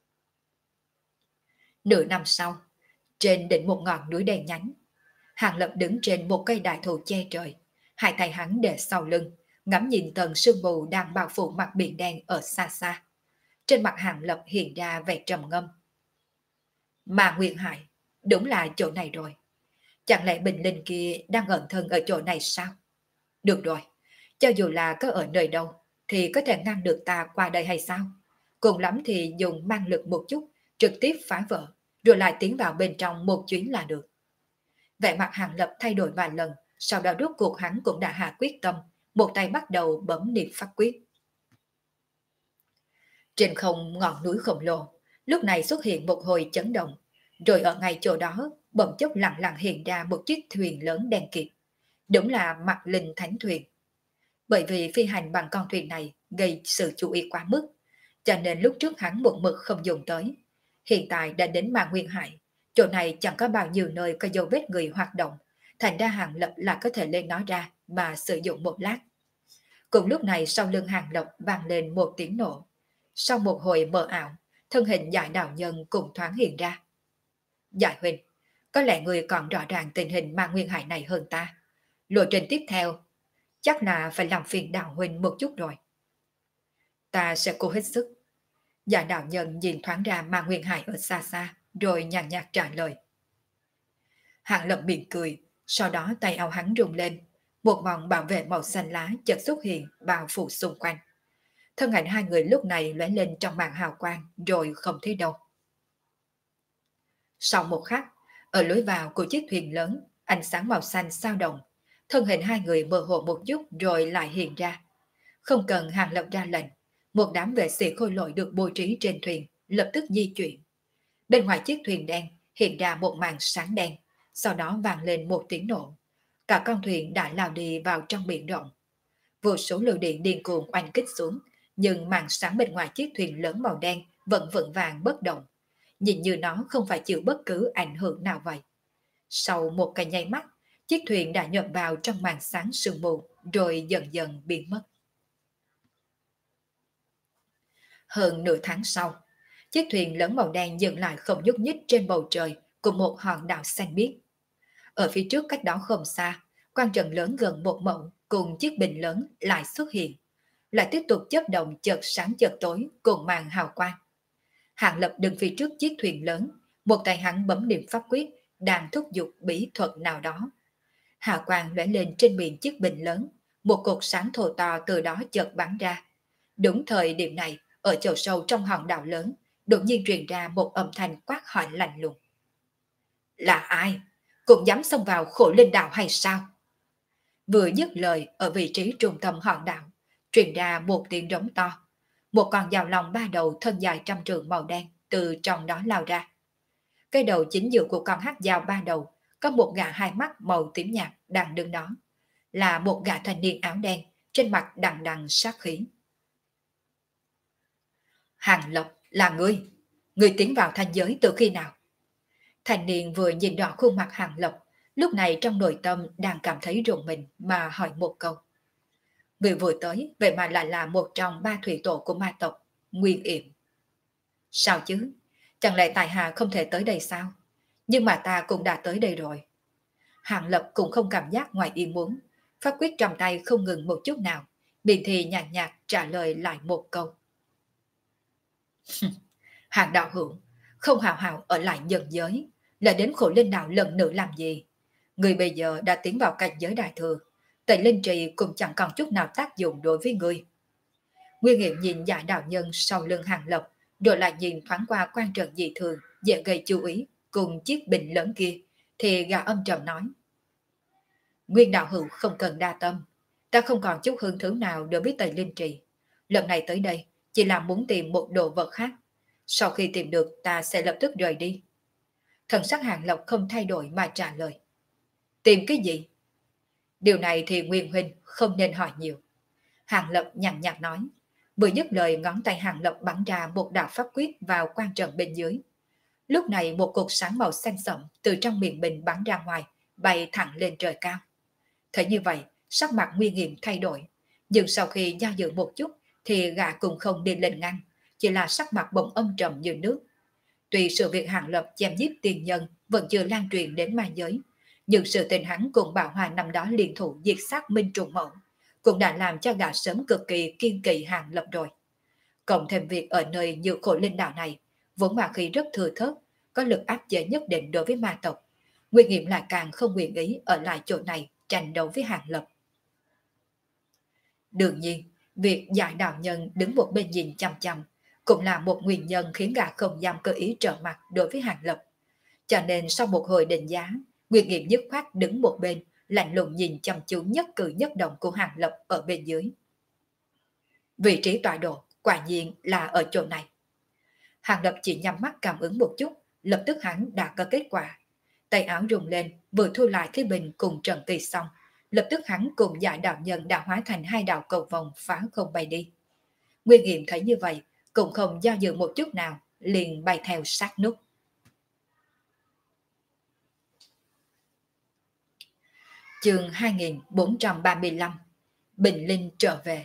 Nửa năm sau, trên đỉnh một ngọn núi đen nhánh, Hàng Lập đứng trên một cây đại thụ che trời, hai tay hắn để sau lưng, ngắm nhìn tầng sương mù đang bao phủ mặt biển đen ở xa xa. Trên mặt Hàng Lập hiện ra vẻ trầm ngâm. Mà Nguyên Hải, đúng là chỗ này rồi. Chẳng lẽ Bình Linh kia đang ẩn thân ở chỗ này sao? Được rồi, cho dù là có ở nơi đâu, thì có thể ngăn được ta qua đây hay sao? Cùng lắm thì dùng mang lực một chút, trực tiếp phá vỡ, rồi lại tiến vào bên trong một chuyến là được. Vẻ mặt Hàng Lập thay đổi vài lần, sau đó rốt cuộc hắn cũng đã hạ quyết tâm, một tay bắt đầu bấm niệm pháp quyết. Trên không ngọn núi khổng lồ, lúc này xuất hiện một hồi chấn động, rồi ở ngay chỗ đó, bỗng chốc lặng lặng hiện ra một chiếc thuyền lớn đen kịt. Đúng là Mạc Linh Thánh Thuyền. Bởi vì phi hành bằng con thuyền này gây sự chú ý quá mức, cho nên lúc trước hắn một mực không dùng tới. Hiện tại đã đến Mạc Nguyên Hải, chỗ này chẳng có bao nhiêu nơi có dấu vết người hoạt động, thành ra Hàng Lập là có thể lên nó ra mà sử dụng một lát. Cùng lúc này sau lưng Hàng Lập vang lên một tiếng nổ. Sau một hồi mờ ảo, thân hình Giải Đạo Nhân cũng thoáng hiện ra. Giải huynh, có lẽ người còn rõ ràng tình hình Mạc Nguyên Hải này hơn ta. Lộ trình tiếp theo, chắc là phải làm phiền Đạo huynh một chút rồi. Ta sẽ cố hết sức. Giải Đạo Nhân nhìn thoáng ra Mạc Nguyên Hải ở xa xa, rồi nhàn nhạt trả lời. Hàng Lập miệng cười, sau đó tay áo hắn rung lên, một vòng bảo vệ màu xanh lá chợt xuất hiện bao phủ xung quanh. Thân ảnh hai người lúc này lóe lên trong màn hào quang, rồi không thấy đâu. Sau một khắc, ở lối vào của chiếc thuyền lớn, ánh sáng màu xanh sao động, thân hình hai người mơ hồ một chút rồi lại hiện ra. Không cần Hàng Lập ra lệnh, một đám vệ sĩ khôi lỗi được bố trí trên thuyền lập tức di chuyển. Bên ngoài chiếc thuyền đen hiện ra một màn sáng đen, sau đó vang lên một tiếng nổ. Cả con thuyền đã lao đi vào trong biển rộng. Vô số lửa điện điên cuồng oanh kích xuống, nhưng màn sáng bên ngoài chiếc thuyền lớn màu đen vẫn vững vàng bất động. Nhìn như nó không phải chịu bất cứ ảnh hưởng nào vậy. Sau một cái nháy mắt, chiếc thuyền đã nhập vào trong màn sáng sương mù, rồi dần dần biến mất. Hơn nửa tháng sau, chiếc thuyền lớn màu đen dừng lại không nhúc nhích trên bầu trời của một hòn đảo xanh biếc. Ở phía trước cách đó không xa, quan trận lớn gần một mẫu cùng chiếc bình lớn lại xuất hiện, lại tiếp tục chớp động chợt sáng chợt tối cùng màn hào quang. Hàng Lập đứng phía trước chiếc thuyền lớn, một tay hắn bấm niệm pháp quyết, đang thúc giục bí thuật nào đó. Hào quang lóe lên trên miệng chiếc bình lớn, một cột sáng thô to từ đó chợt bắn ra. Đúng thời điểm này, ở chỗ sâu trong hòn đảo lớn, đột nhiên truyền ra một âm thanh quát hỏi lạnh lùng. Là ai? Cũng dám xông vào Khổ Linh đảo hay sao? Vừa dứt lời, ở vị trí trung tâm hòn đảo, truyền ra một tiếng rống to. Một con dao lòng ba đầu thân dài trăm trượng màu đen từ trong đó lao ra. Cái đầu chính giữa của con hắc dao ba đầu có một gã hai mắt màu tím nhạt đang đứng đó. Là một gã thanh niên áo đen, trên mặt đằng đằng sát khí. Hàng Lập, là ngươi. Ngươi tiến vào thanh giới từ khi nào? Thanh niên vừa nhìn rõ khuôn mặt Hàng Lập, lúc này trong nội tâm đang cảm thấy rùng mình mà hỏi một câu. Người vừa tới, vậy mà lại là một trong ba thủy tổ của ma tộc, Nguyên Yểm. Sao chứ? Chẳng lẽ tại hạ không thể tới đây sao? Nhưng mà ta cũng đã tới đây rồi. Hàng Lập cũng không cảm giác ngoài ý muốn, pháp quyết trong tay không ngừng một chút nào, miệng thì nhàn nhạt trả lời lại một câu. Hàng đạo hữu, không hào hào ở lại nhân giới, là đến Khổ Linh đảo lần nữa làm gì? Người bây giờ đã tiến vào cảnh giới đại thừa, tẩy linh trì cũng chẳng còn chút nào tác dụng đối với người. Nguyên Nghiệm nhìn Giải đạo nhân sau lưng Hàng Lập, rồi lại nhìn thoáng qua quan trận dị thường, dễ gây chú ý, cùng chiếc bình lớn kia, thì gã âm trầm nói. Nguyên đạo hữu không cần đa tâm, ta không còn chút hứng thú nào đối với tẩy linh trì. Lần này tới đây, chỉ là muốn tìm một đồ vật khác. Sau khi tìm được, ta sẽ lập tức rời đi. Thần sắc Hàng Lập không thay đổi mà trả lời. Tìm cái gì? Điều này thì Nguyên huynh không nên hỏi nhiều. Hàng Lập nhàn nhạt nói. Vừa dứt lời, ngón tay Hàng Lập bắn ra một đạo pháp quyết vào quan trận bên dưới. Lúc này một cột sáng màu xanh sẫm từ trong miệng bình bắn ra ngoài, bay thẳng lên trời cao. Thấy như vậy, sắc mặt Nguy Nghiêm thay đổi, nhưng sau khi do dự một chút thì gã cũng không đi lên ngăn, chỉ là sắc mặt bỗng âm trầm như nước. Tuy sự việc Hàng Lập chém giết tiền nhân vẫn chưa lan truyền đến ma giới, nhưng sự tình hắn cùng Bảo Hòa năm đó liên thủ diệt sát Minh Trùng Mẫu cũng đã làm cho gã sớm cực kỳ kiên kỵ Hàng Lập rồi. Cộng thêm việc ở nơi như Khổ Linh Đạo này, vốn ma khí rất thừa thớt, có lực áp chế nhất định đối với ma tộc. Nguy Nghiêm lại càng không nguyện ý ở lại chỗ này tranh đấu với Hàng Lập. Đương nhiên, việc giải đạo nhân đứng một bên nhìn chăm chăm cũng là một nguyên nhân khiến gã không dám cơ ý trở mặt đối với Hàng Lập. Cho nên sau một hồi định giá, Nguy Nghiêm dứt khoát đứng một bên, lạnh lùng nhìn chăm chú nhất cử nhất động của Hàng Lập ở bên dưới. Vị trí tọa độ quả nhiên là ở chỗ này. Hàng Lập chỉ nhắm mắt cảm ứng một chút, lập tức hắn đã có kết quả. Tay áo rung lên, vừa thu lại cái bình cùng Trần Kỳ xong, lập tức hắn cùng giải đạo nhân đã hóa thành hai đạo cầu vòng phá không bay đi. Nguyên Nghiêm thấy như vậy, cũng không do dự một chút nào, liền bay theo sát nút. Chương 2435 Bình Linh trở về.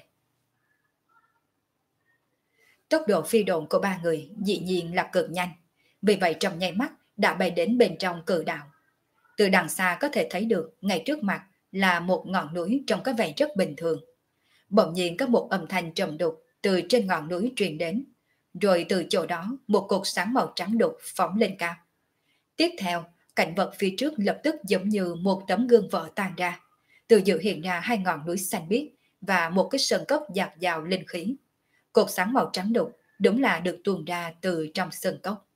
Tốc độ phi độn của ba người dĩ nhiên là cực nhanh, vì vậy trong nháy mắt đã bay đến bên trong cự đạo. Từ đằng xa có thể thấy được ngay trước mặt là một ngọn núi trông có vẻ rất bình thường. Bỗng nhiên có một âm thanh trầm đục từ trên ngọn núi truyền đến, rồi từ chỗ đó một cột sáng màu trắng đục phóng lên cao. Tiếp theo, cảnh vật phía trước lập tức giống như một tấm gương vỡ tan ra, từ giữa hiện ra hai ngọn núi xanh biếc và một cái sơn cốc dạt dào linh khí. Cột sáng màu trắng đục đúng là được tuôn ra từ trong sơn cốc.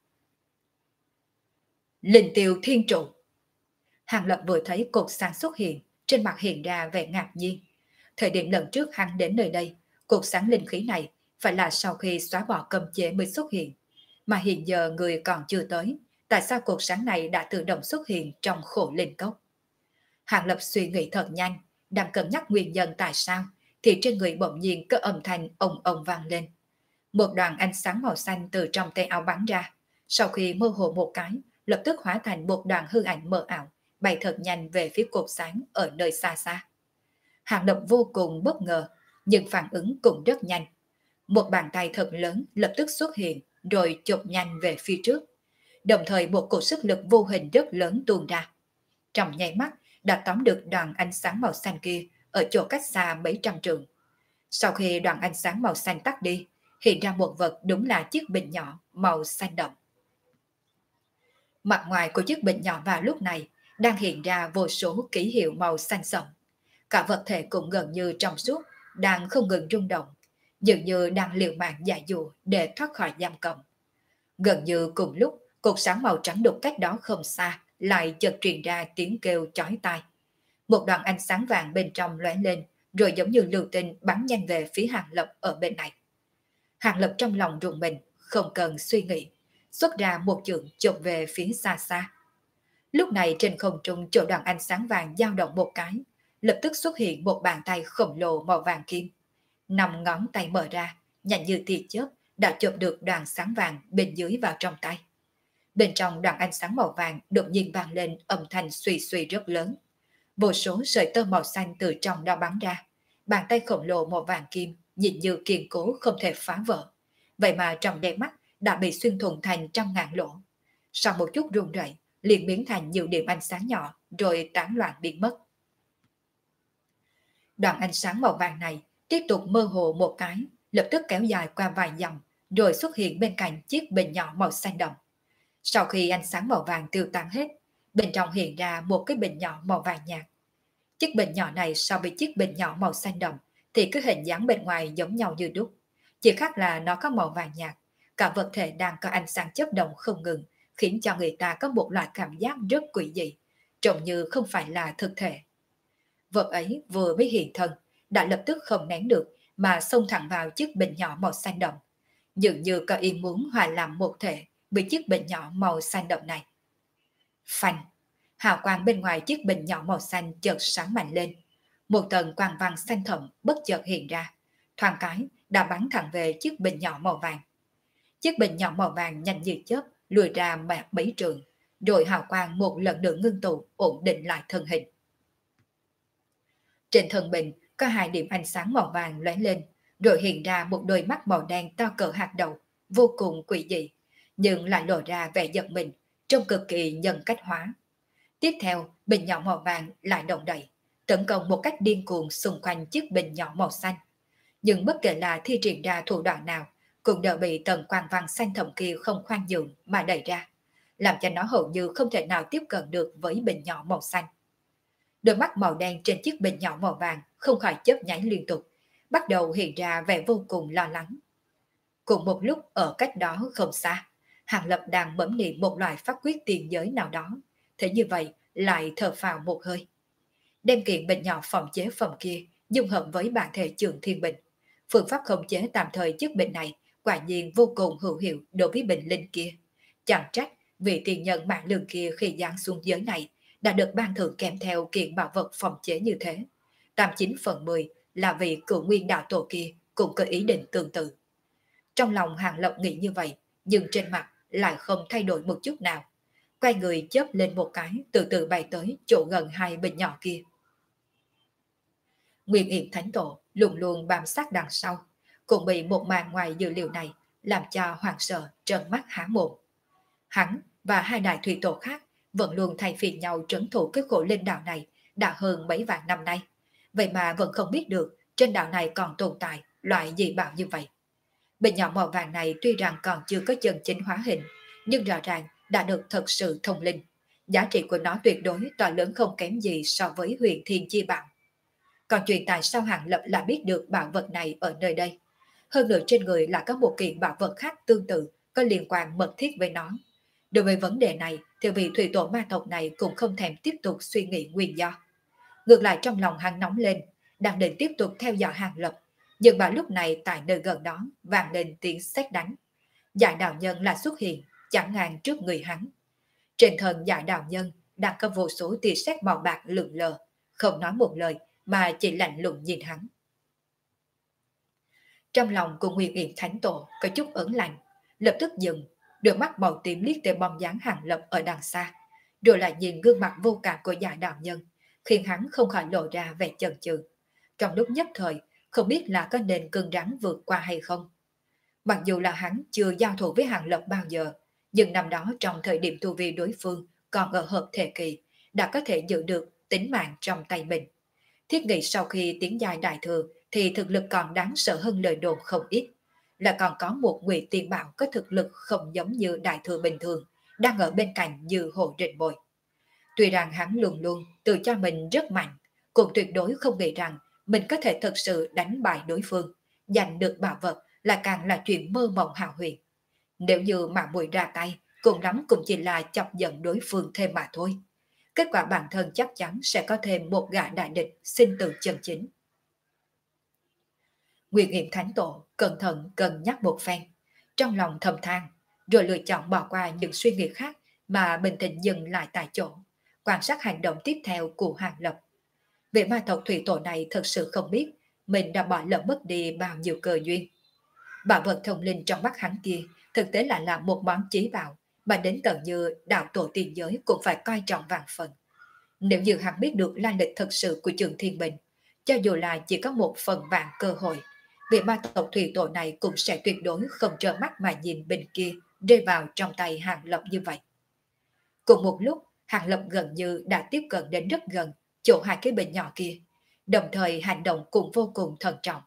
Linh Tiêu Thiên Trụ. Hàng Lập vừa thấy cột sáng xuất hiện, trên mặt hiện ra vẻ ngạc nhiên. Thời điểm lần trước hắn đến nơi đây, cột sáng linh khí này phải là sau khi xóa bỏ cấm chế mới xuất hiện. Mà hiện giờ người còn chưa tới, tại sao cột sáng này đã tự động xuất hiện trong Khổ Linh Cốc? Hàng Lập suy nghĩ thật nhanh, đang cân nhắc nguyên nhân tại sao, thì trên người bỗng nhiên có âm thanh ồng ồng vang lên. Một đoàn ánh sáng màu xanh từ trong tay áo bắn ra, sau khi mơ hồ một cái, lập tức hóa thành một đoàn hư ảnh mờ ảo, bay thật nhanh về phía cột sáng ở nơi xa xa. Hàng Lập vô cùng bất ngờ, nhưng phản ứng cũng rất nhanh. Một bàn tay thật lớn lập tức xuất hiện, rồi chộp nhanh về phía trước. Đồng thời một cột sức lực vô hình rất lớn tuôn ra. Trong nháy mắt đã tóm được đoàn ánh sáng màu xanh kia ở chỗ cách xa mấy trăm trượng. Sau khi đoàn ánh sáng màu xanh tắt đi, hiện ra một vật đúng là chiếc bình nhỏ màu xanh đậm. Mặt ngoài của chiếc bình nhỏ vào lúc này đang hiện ra vô số ký hiệu màu xanh sẫm. Cả vật thể cũng gần như trong suốt, đang không ngừng rung động, dường như đang liều mạng giải dụ để thoát khỏi giam cầm. Gần như cùng lúc, cột sáng màu trắng đục cách đó không xa lại chợt truyền ra tiếng kêu chói tai. Một đoàn ánh sáng vàng bên trong lóe lên, rồi giống như lưu tinh bắn nhanh về phía Hàng Lập ở bên này. Hàng Lập trong lòng rùng mình, không cần suy nghĩ, xuất ra một chưởng chộp về phía xa xa. Lúc này trên không trung chỗ đoàn ánh sáng vàng dao động một cái, lập tức xuất hiện một bàn tay khổng lồ màu vàng kim. 5 ngón tay mở ra, nhanh như tia chớp, đã chộp được đoàn sáng vàng bên dưới vào trong tay. Bên trong đoàn ánh sáng màu vàng đột nhiên vang lên âm thanh suy suy rất lớn. Vô số sợi tơ màu xanh từ trong đó bắn ra. Bàn tay khổng lồ màu vàng kim nhìn như kiên cố không thể phá vỡ. Vậy mà trong đáy mắt đã bị xuyên thủng thành trăm ngàn lỗ. Sau một chút rung rẩy, liền biến thành nhiều điểm ánh sáng nhỏ rồi tán loạn biến mất. Đoạn ánh sáng màu vàng này tiếp tục mơ hồ một cái, lập tức kéo dài qua vài dặm, rồi xuất hiện bên cạnh chiếc bình nhỏ màu xanh đậm. Sau khi ánh sáng màu vàng tiêu tan hết, bên trong hiện ra một cái bình nhỏ màu vàng nhạt. Chiếc bình nhỏ này so với chiếc bình nhỏ màu xanh đậm thì cái hình dáng bên ngoài giống nhau như đúc, chỉ khác là nó có màu vàng nhạt, cả vật thể đang có ánh sáng chớp động không ngừng, khiến cho người ta có một loại cảm giác rất quỷ dị, trông như không phải là thực thể. Vật ấy vừa mới hiện thân, đã lập tức không nén được mà xông thẳng vào chiếc bình nhỏ màu xanh đậm, dường như có ý muốn hòa làm một thể với chiếc bình nhỏ màu xanh đậm này. Phanh, hào quang bên ngoài chiếc bình nhỏ màu xanh chợt sáng mạnh lên, một tầng quang văn xanh thẫm bất chợt hiện ra, thoáng cái đã bắn thẳng về chiếc bình nhỏ màu vàng. Chiếc bình nhỏ màu vàng nhanh như chớp lùi ra mấy trường, rồi hào quang một lần nữa ngưng tụ ổn định lại thân hình. Trên thân bình có hai điểm ánh sáng màu vàng lóe lên, rồi hiện ra một đôi mắt màu đen to cỡ hạt đậu, vô cùng quỷ dị, nhưng lại lộ ra vẻ giật mình, trông cực kỳ nhân cách hóa. Tiếp theo, bình nhỏ màu vàng lại động đậy, tấn công một cách điên cuồng xung quanh chiếc bình nhỏ màu xanh. Nhưng bất kể là thi triển ra thủ đoạn nào, cũng đều bị tầng quang văn xanh thẫm kia không khoan nhượng mà đẩy ra, làm cho nó hầu như không thể nào tiếp cận được với bình nhỏ màu xanh. Đôi mắt màu đen trên chiếc bình nhỏ màu vàng không khỏi chớp nháy liên tục, bắt đầu hiện ra vẻ vô cùng lo lắng. Cùng một lúc ở cách đó không xa, Hàng Lập đang bấm niệm một loại pháp quyết tiền giới nào đó, thế như vậy lại thở phào một hơi. Đem kiện bình nhỏ phòng chế phẩm kia dung hợp với bản thể Trường Thiên Bình. Phương pháp khống chế tạm thời chiếc bình này quả nhiên vô cùng hữu hiệu đối với bình linh kia. Chẳng trách vị tiền nhân mạng lường kia khi giáng xuống giới này đã được ban thưởng kèm theo kiện bảo vật phòng chế như thế. 89/10 là vì cựu nguyên đạo tổ kia cũng có ý định tương tự. Trong lòng Hàng Lập nghĩ như vậy, nhưng trên mặt lại không thay đổi một chút nào. Quay người chớp lên một cái, từ từ bay tới chỗ gần hai bình nhỏ kia. Nguyên Yểm Thánh Tổ luôn luôn bám sát đằng sau, cũng bị một màn ngoài dự liệu này làm cho hoàng sợ trợn mắt há mồm. Hắn và hai đại thủy tổ khác vẫn luôn thay phiên nhau trấn thủ cái khổ linh đảo này đã hơn mấy vạn năm nay, vậy mà vẫn không biết được trên đảo này còn tồn tại loại dị bảo như vậy. Bình nhỏ màu vàng này tuy rằng còn chưa có chân chính hóa hình, nhưng rõ ràng đã được thật sự thông linh. Giá trị của nó tuyệt đối to lớn không kém gì so với huyền thiên chi bảo. Còn chuyện tại sao Hàng Lập lại biết được bảo vật này ở nơi đây? Hơn nữa trên người là có một kiện bảo vật khác tương tự, có liên quan mật thiết với nó. Đối với vấn đề này, thì vị thủy tổ ma tộc này cũng không thèm tiếp tục suy nghĩ nguyên do. Ngược lại trong lòng hắn nóng lên, đang định tiếp tục theo dõi Hàng Lập. Nhưng mà lúc này tại nơi gần đó vang lên tiếng sét đánh. Giải đạo nhân là xuất hiện, chặn ngang trước người hắn. Trên thân giải đạo nhân đang có vô số tia sét màu bạc lượn lờ, không nói một lời mà chỉ lạnh lùng nhìn hắn. Trong lòng của Nguyên Yểm Thánh Tổ có chút ớn lạnh, lập tức dừng, đôi mắt màu tím liếc tới bóng dáng Hàng Lập ở đằng xa, rồi lại nhìn gương mặt vô cảm của giải đạo nhân, khiến hắn không khỏi lộ ra vẻ chần chừ. Trong lúc nhất thời, không biết là có nên cứng rắn vượt qua hay không. Mặc dù là hắn chưa giao thủ với Hàng Lập bao giờ, nhưng năm đó trong thời điểm tu vi đối phương còn ở hợp thể kỳ, đã có thể giữ được tính mạng trong tay mình. Thiết nghĩ sau khi tiến giai đại thừa thì thực lực còn đáng sợ hơn lời đồn không ít. Là còn có một ngụy tiền bảo có thực lực không giống như đại thừa bình thường, đang ở bên cạnh như hồ rình bồi. Tuy rằng hắn luôn luôn tự cho mình rất mạnh, cũng tuyệt đối không nghĩ rằng mình có thể thực sự đánh bại đối phương, giành được bảo vật là càng là chuyện mơ mộng hão huyền. Nếu như mà muội ra tay, cùng lắm cũng chỉ là chọc giận đối phương thêm mà thôi. Kết quả bản thân chắc chắn sẽ có thêm một gã đại địch sinh tử chân chính. Nguyên Yểm Thánh Tổ cẩn thận cân nhắc một phen, trong lòng thầm than, rồi lựa chọn bỏ qua những suy nghĩ khác mà bình tĩnh dừng lại tại chỗ, quan sát hành động tiếp theo của Hàng Lập. Vị ma tộc thủy tổ này thật sự không biết mình đã bỏ lỡ mất đi bao nhiêu cơ duyên. Bảo vật thông linh trong mắt hắn kia thực tế là một món chí bảo mà đến tận như đạo tổ tiền giới cũng phải coi trọng vạn phần. Nếu như hắn biết được lai lịch thật sự của Trường Thiên Bình, cho dù là chỉ có một phần vạn cơ hội, vị ma tộc thủy tổ này cũng sẽ tuyệt đối không trơ mắt mà nhìn bình kia rơi vào trong tay Hàng Lập như vậy. Cùng một lúc, Hàng Lập gần như đã tiếp cận đến rất gần chỗ hai cái bình nhỏ kia, đồng thời hành động cũng vô cùng thận trọng.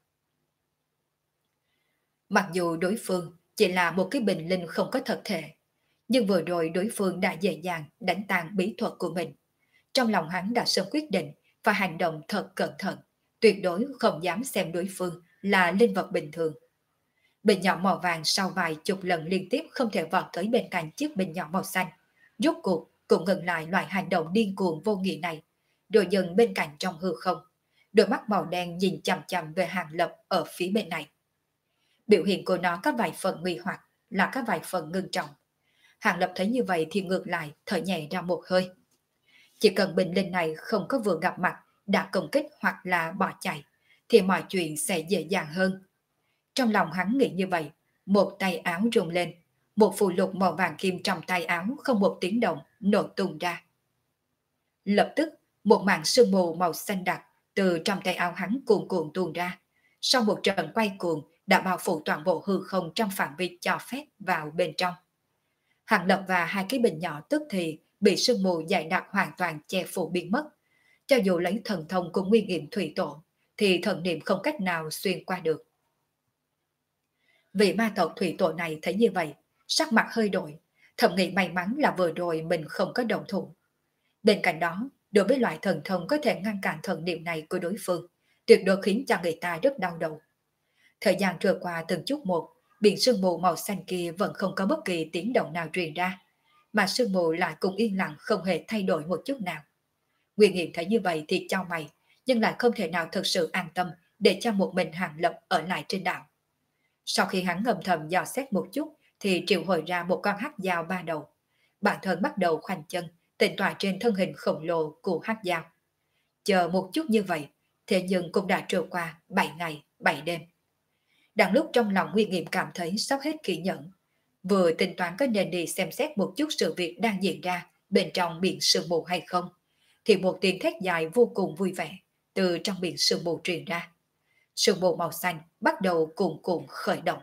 Mặc dù đối phương chỉ là một cái bình linh không có thật thể, nhưng vừa rồi đối phương đã dễ dàng đánh tan bí thuật của mình. Trong lòng hắn đã sớm quyết định và hành động thật cẩn thận, tuyệt đối không dám xem đối phương là linh vật bình thường. Bình nhỏ màu vàng sau vài chục lần liên tiếp không thể vọt tới bên cạnh chiếc bình nhỏ màu xanh, rốt cuộc cũng ngừng lại loại hành động điên cuồng vô nghĩa này, rồi dừng bên cạnh trong hư không. Đôi mắt màu đen nhìn chằm chằm về Hàng Lập ở phía bên này. Biểu hiện của nó có vài phần nguy hoặc, là có vài phần ngưng trọng. Hàng Lập thấy như vậy thì ngược lại thở nhẹ ra một hơi. Chỉ cần bình linh này không có vừa gặp mặt đã công kích hoặc là bỏ chạy, thì mọi chuyện sẽ dễ dàng hơn. Trong lòng hắn nghĩ như vậy, một tay áo rung lên, một phù lục màu vàng kim trong tay áo không một tiếng động nổ tung ra. Lập tức, một màn sương mù màu xanh đặc từ trong tay áo hắn cuồn cuộn tuôn ra. Sau một trận quay cuồng đã bao phủ toàn bộ hư không trong phạm vi cho phép vào bên trong. Hàng Lập và hai cái bình nhỏ tức thì bị sương mù dày đặc hoàn toàn che phủ biến mất. Cho dù lấy thần thông của nguyên nghiệm thủy tổ, thì thần niệm không cách nào xuyên qua được. Vị ma tộc thủy tổ này thấy như vậy, sắc mặt hơi đổi, thầm nghĩ may mắn là vừa rồi mình không có động thủ. Bên cạnh đó, đối với loại thần thông có thể ngăn cản thần niệm này của đối phương, tuyệt đối khiến cho người ta rất đau đầu. Thời gian trôi qua từng chút một, biển sương mù màu xanh kia vẫn không có bất kỳ tiếng động nào truyền ra, mà sương mù lại cũng yên lặng không hề thay đổi một chút nào. Nguyên Nghiệm thấy như vậy thì chau mày, nhưng lại không thể nào thực sự an tâm để cho một mình Hàng Lập ở lại trên đảo. Sau khi hắn ngầm thầm dò xét một chút, thì triệu hồi ra một con hắc dao ba đầu. Bản thân bắt đầu khoanh chân, tịnh tọa trên thân hình khổng lồ của hắc dao. Chờ một chút như vậy, thế nhưng cũng đã trôi qua 7 ngày, 7 đêm. Đang lúc trong lòng Nguyên Nghiệm cảm thấy sắp hết kiên nhẫn, vừa tính toán có nên đi xem xét một chút sự việc đang diễn ra bên trong biển sương mù hay không, thì một tiếng thét dài vô cùng vui vẻ từ trong biển sương mù truyền ra. Sương mù màu xanh bắt đầu cuồn cuộn khởi động.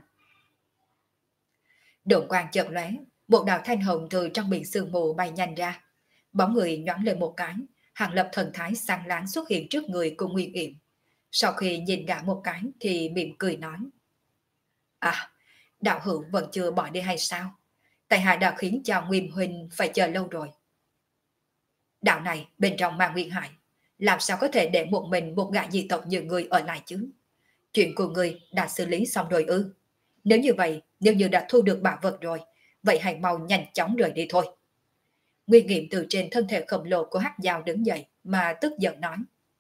Độn quang chợt lóe, một đạo thanh hồng từ trong biển sương mù bay nhanh ra. Bóng người nhoáng lên một cái, Hàng Lập thần thái sáng láng xuất hiện trước người của Nguyên Nghiệm. Sau khi nhìn gã một cái thì mỉm cười nói: À, đạo hữu vẫn chưa bỏ đi hay sao? Tại hạ đã khiến cho Nguyên huynh phải chờ lâu rồi. Đạo này bên trong mang nguyên hại, làm sao có thể để một mình một gã dị tộc như người ở lại chứ? Chuyện của người đã xử lý xong rồi ư? Nếu như vậy, nếu như đã thu được bảo vật rồi, vậy hãy mau nhanh chóng rời đi thôi. Nguyên Nghiệm từ trên thân thể khổng lồ của hắc dao đứng dậy mà tức giận nói: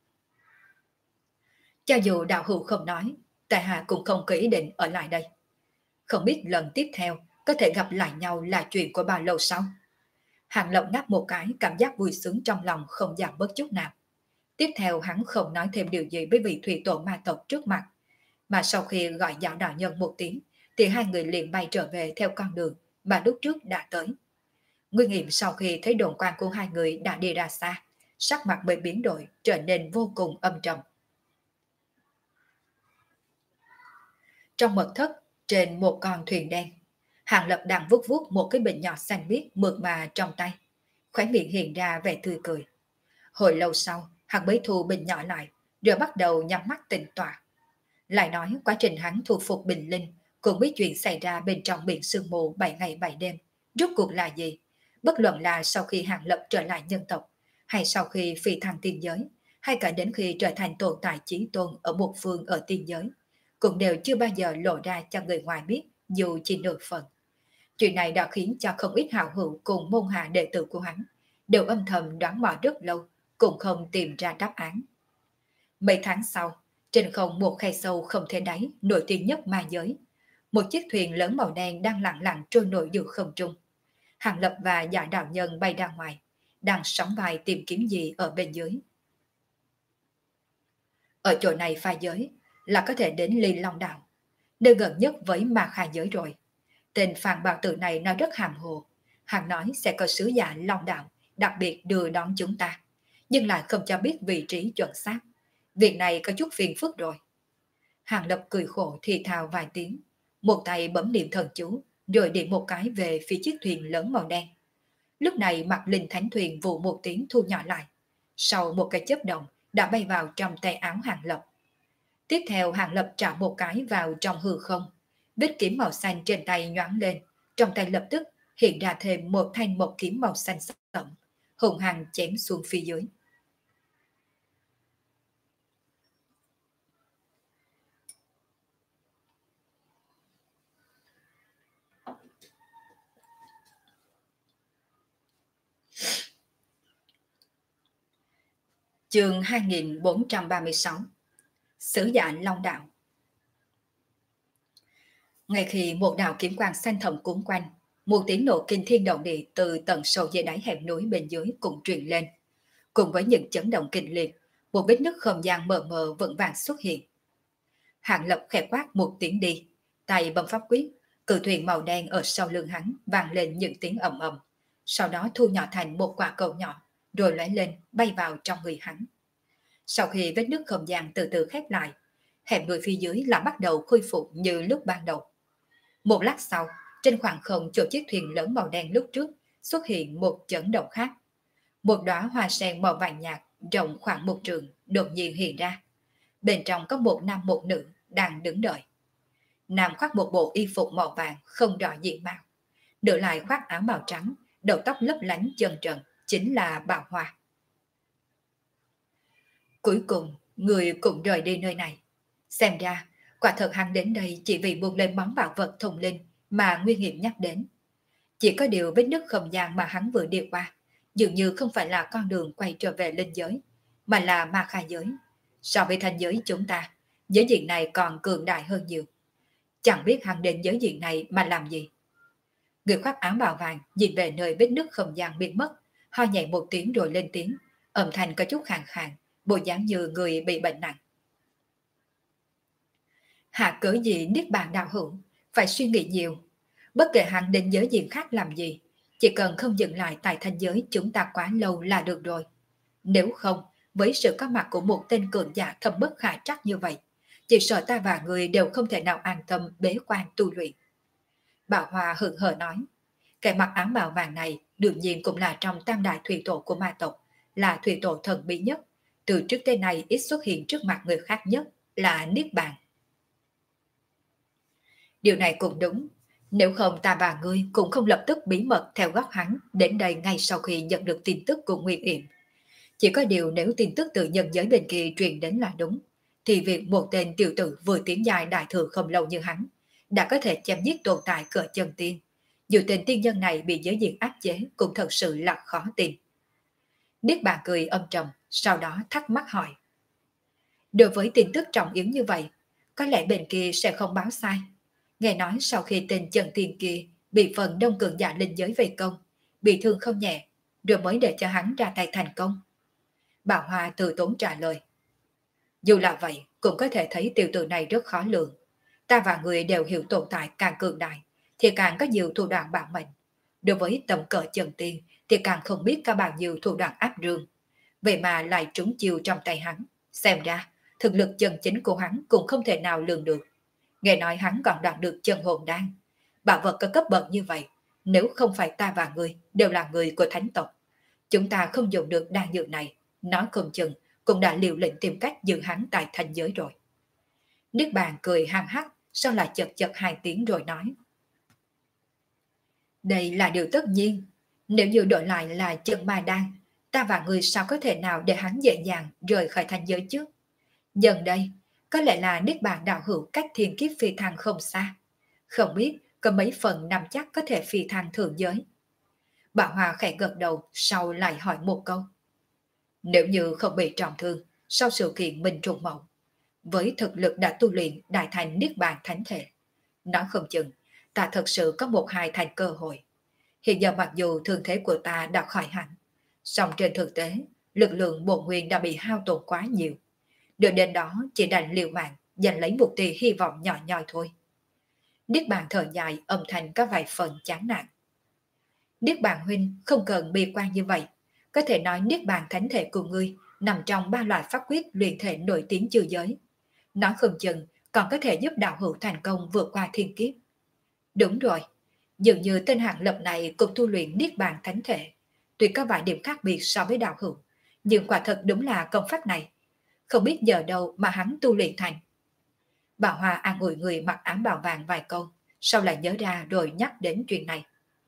Cho dù đạo hữu không nói, tại hạ cũng không có ý định ở lại đây. Không biết lần tiếp theo có thể gặp lại nhau là chuyện của bao lâu sau? Hàng Lập ngáp một cái, cảm giác vui sướng trong lòng không giảm bớt chút nào. Tiếp theo hắn không nói thêm điều gì với vị thủy tổ ma tộc trước mặt, mà sau khi gọi dạo đạo nhân một tiếng, thì hai người liền bay trở về theo con đường mà lúc trước đã tới. Nguyên Nghiệm sau khi thấy đồn quan của hai người đã đi ra xa, sắc mặt mới biến đổi trở nên vô cùng âm trầm. Trong mật thất, trên một con thuyền đen, Hàng Lập đang vuốt vuốt một cái bình nhỏ xanh biếc mượt mà trong tay, khóe miệng hiện ra vẻ tươi cười. Hồi lâu sau, hắn mới thu bình nhỏ lại, rồi bắt đầu nhắm mắt tĩnh tọa. Lại nói quá trình hắn thu phục bình linh, cũng biết chuyện xảy ra bên trong biển sương mù 7 ngày 7 đêm, rốt cuộc là gì? Bất luận là sau khi Hàng Lập trở lại nhân tộc, hay sau khi phi thăng tiên giới, hay cả đến khi trở thành tồn tại chí tôn ở một phương ở tiên giới, cũng đều chưa bao giờ lộ ra cho người ngoài biết dù chỉ nửa phần. Chuyện này đã khiến cho không ít hào hữu cùng môn hạ đệ tử của hắn đều âm thầm đoán mò rất lâu, cũng không tìm ra đáp án. Mấy tháng sau, trên không một khe sâu không thể đáy nổi tiếng nhất ma giới, một chiếc thuyền lớn màu đen đang lặng lặng trôi nổi giữa không trung. Hàng Lập và Dạ đạo nhân bay ra ngoài, đang sóng vai tìm kiếm gì ở bên dưới. Ở chỗ này pha giới là có thể đến Ly Long Đảo, nơi gần nhất với Ma Kha giới rồi. Tên Phan Bảo Tử này nó rất hàm hồ. Hắn nói sẽ có sứ giả Long Đạo đặc biệt đưa đón chúng ta, nhưng lại không cho biết vị trí chuẩn xác. Việc này có chút phiền phức rồi. Hàng Lập cười khổ thì thào vài tiếng, một tay bấm niệm thần chú, rồi điểm một cái về phía chiếc thuyền lớn màu đen. Lúc này mặt linh thánh thuyền vụ một tiếng thu nhỏ lại. Sau một cái chớp động đã bay vào trong tay áo Hàng Lập. Tiếp theo Hàng Lập trả một cái vào trong hư không. Vết kiếm màu xanh trên tay nhoáng lên, trong tay lập tức hiện ra thêm một thanh mộc kiếm màu xanh sẫm, hùng hăng chém xuống phía dưới. Chương 2436. Sứ giả Long Đạo. Ngay khi một đạo kiếm quang xanh thẳm cuốn quanh, một tiếng nổ kinh thiên động địa từ tận sâu dưới đáy hẻm núi bên dưới cũng truyền lên. Cùng với những chấn động kịch liệt, một vết nứt không gian mờ mờ vững vàng xuất hiện. Hàng Lập khẽ quát một tiếng đi, tay bấm pháp quyết, cự thuyền màu đen ở sau lưng hắn vang lên những tiếng ầm ầm, sau đó thu nhỏ thành một quả cầu nhỏ, rồi lóe lên bay vào trong người hắn. Sau khi vết nứt không gian từ từ khép lại, hẻm núi phía dưới lại bắt đầu khôi phục như lúc ban đầu. Một lát sau, trên khoảng không chỗ chiếc thuyền lớn màu đen lúc trước xuất hiện một chấn động khác. Một đóa hoa sen màu vàng nhạt rộng khoảng một trường đột nhiên hiện ra. Bên trong có một nam một nữ đang đứng đợi. Nam khoác một bộ y phục màu vàng không rõ diện mạo, nữ lại khoác áo màu trắng, đầu tóc lấp lánh chân trần, chính là Bảo Hoa. Cuối cùng, người cũng rời đi nơi này. Xem ra, quả thật hắn đến đây chỉ vì buông lên món bảo vật thông linh mà nguy hiểm nhắc đến. Chỉ có điều vết nứt không gian mà hắn vừa đi qua, dường như không phải là con đường quay trở về linh giới, mà là ma khai giới. So với thành giới chúng ta, giới diện này còn cường đại hơn nhiều. Chẳng biết hắn đến giới diện này mà làm gì. Người khoác áo bào vàng nhìn về nơi vết nứt không gian biến mất, ho nhẹ một tiếng rồi lên tiếng, âm thanh có chút khàn khàn, bộ dáng như người bị bệnh nặng. Hạ cớ gì niết bàn đạo hữu, phải suy nghĩ nhiều. Bất kể hắn đến giới diện khác làm gì, chỉ cần không dừng lại tại thành giới chúng ta quá lâu là được rồi. Nếu không, với sự có mặt của một tên cường giả thâm bất khả trắc như vậy, chỉ sợ ta và người đều không thể nào an tâm bế quan tu luyện. Bảo Hoa hững hờ nói, cái mặc áo bào vàng này đương nhiên cũng là trong tam đại thủy tổ của ma tộc, là thủy tổ thần bí nhất, từ trước tới nay ít xuất hiện trước mặt người khác nhất, là Niết Bàn. Điều này cũng đúng, nếu không ta và ngươi cũng không lập tức bí mật theo gót hắn đến đây ngay sau khi nhận được tin tức của Nguyên Yểm. Chỉ có điều nếu tin tức từ nhân giới bên kia truyền đến là đúng, thì việc một tên tiểu tử vừa tiến dài đại thừa không lâu như hắn đã có thể chém giết tồn tại cỡ chân tiên. Dù tên tiên nhân này bị giới diện áp chế cũng thật sự là khó tin. Niết Bàn cười âm trầm, sau đó thắc mắc hỏi. Đối với tin tức trọng yếu như vậy, có lẽ bên kia sẽ không báo sai. Nghe nói sau khi tên chân tiên kia bị phần đông cường giả linh giới vây công, bị thương không nhẹ, rồi mới để cho hắn ra tay thành công. Bảo Hoa từ tốn trả lời. Dù là vậy, cũng có thể thấy tiểu tử này rất khó lường. Ta và người đều hiểu tồn tại càng cường đại, thì càng có nhiều thủ đoạn bảo mệnh. Đối với tầm cỡ chân tiên, thì càng không biết có bao nhiêu thủ đoạn áp rương. Vậy mà lại trúng chiêu trong tay hắn. Xem ra, thực lực chân chính của hắn cũng không thể nào lường được. Nghe nói hắn còn đoạt được chân hồn đan. Bảo vật có cấp bậc như vậy, nếu không phải ta và người đều là người của thánh tộc, chúng ta không dùng được đan dược này, nói không chừng cũng đã liều lĩnh tìm cách giữ hắn tại thành giới rồi. Niết Bàn cười hăng hắc, sau lại chật chật hai tiếng rồi nói. Đây là điều tất nhiên, nếu như đổi lại là chân ma đan, ta và người sao có thể nào để hắn dễ dàng rời khỏi thành giới chứ? Dần đây, có lẽ là Niết Bàn đạo hữu cách thiên kiếp phi thăng không xa. Không biết có mấy phần nắm chắc có thể phi thăng thượng giới. Bảo Hòa khẽ gật đầu, sau lại hỏi một câu. Nếu như không bị trọng thương, sau sự kiện mình trùng mộng, với thực lực đã tu luyện đại thành Niết Bàn thánh thể, nói không chừng, ta thật sự có một hai thành cơ hội. Hiện giờ mặc dù thương thế của ta đã khỏi hẳn, song trên thực tế, lực lượng bổn nguyên đã bị hao tổn quá nhiều. Được đến đó chỉ đành liều mạng, giành lấy một tia hy vọng nhỏ nhoi thôi. Niết Bàn thở dài, âm thanh có vài phần chán nản. Niết Bàn huynh không cần bi quan như vậy. Có thể nói Niết Bàn thánh thể của ngươi nằm trong ba loại pháp quyết luyện thể nổi tiếng trừ giới. Nói không chừng còn có thể giúp đạo hữu thành công vượt qua thiên kiếp. Đúng rồi, dường như tên Hạng Lập này cũng tu luyện Niết Bàn thánh thể. Tuy có vài điểm khác biệt so với đạo hữu, nhưng quả thật đúng là công pháp này. Không biết giờ đâu mà hắn tu luyện thành. Bà Hoa an ủi người mặc áo bào vàng vài câu, sau lại nhớ ra rồi nhắc đến chuyện này.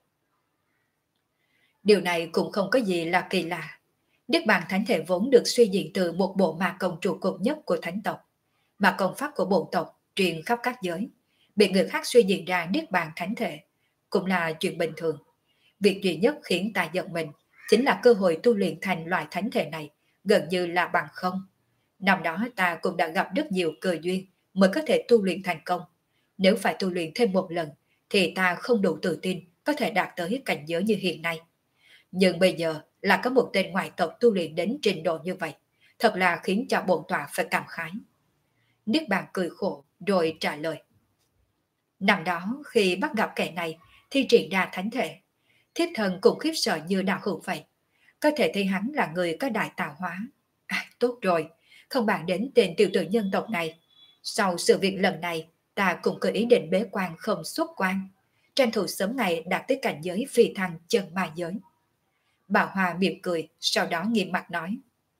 Điều này cũng không có gì là kỳ lạ. Niết Bàn thánh thể vốn được suy diễn từ một bộ ma công trụ cột nhất của thánh tộc. Mà công pháp của bộ tộc truyền khắp các giới, bị người khác suy diễn ra Niết Bàn thánh thể, cũng là chuyện bình thường. Việc duy nhất khiến ta giận mình chính là cơ hội tu luyện thành loại thánh thể này gần như là bằng không. Năm đó ta cũng đã gặp rất nhiều cơ duyên mới có thể tu luyện thành công. Nếu phải tu luyện thêm một lần thì ta không đủ tự tin có thể đạt tới cảnh giới như hiện nay. Nhưng bây giờ là có một tên ngoại tộc tu luyện đến trình độ như vậy, thật là khiến cho bổn tọa phải cảm khái. Niết Bàn cười khổ rồi trả lời. Năm đó khi bắt gặp kẻ này thi triển ra thánh thể, thiếp thần cũng khiếp sợ như đạo hữu vậy. Có thể thấy hắn là người có đại tạo hóa. À, tốt rồi, không bàn đến tên tiểu tử nhân tộc này. Sau sự việc lần này, ta cũng có ý định bế quan không xuất quan, tranh thủ sớm ngày đạt tới cảnh giới phi thăng chân ma giới. Bà Hoa mỉm cười, sau đó nghiêm mặt nói.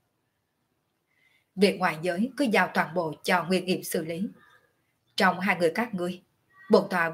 Việc ngoại giới cứ giao toàn bộ cho Nguyên Nghiệm xử lý. Trong hai người các ngươi, bổn tòa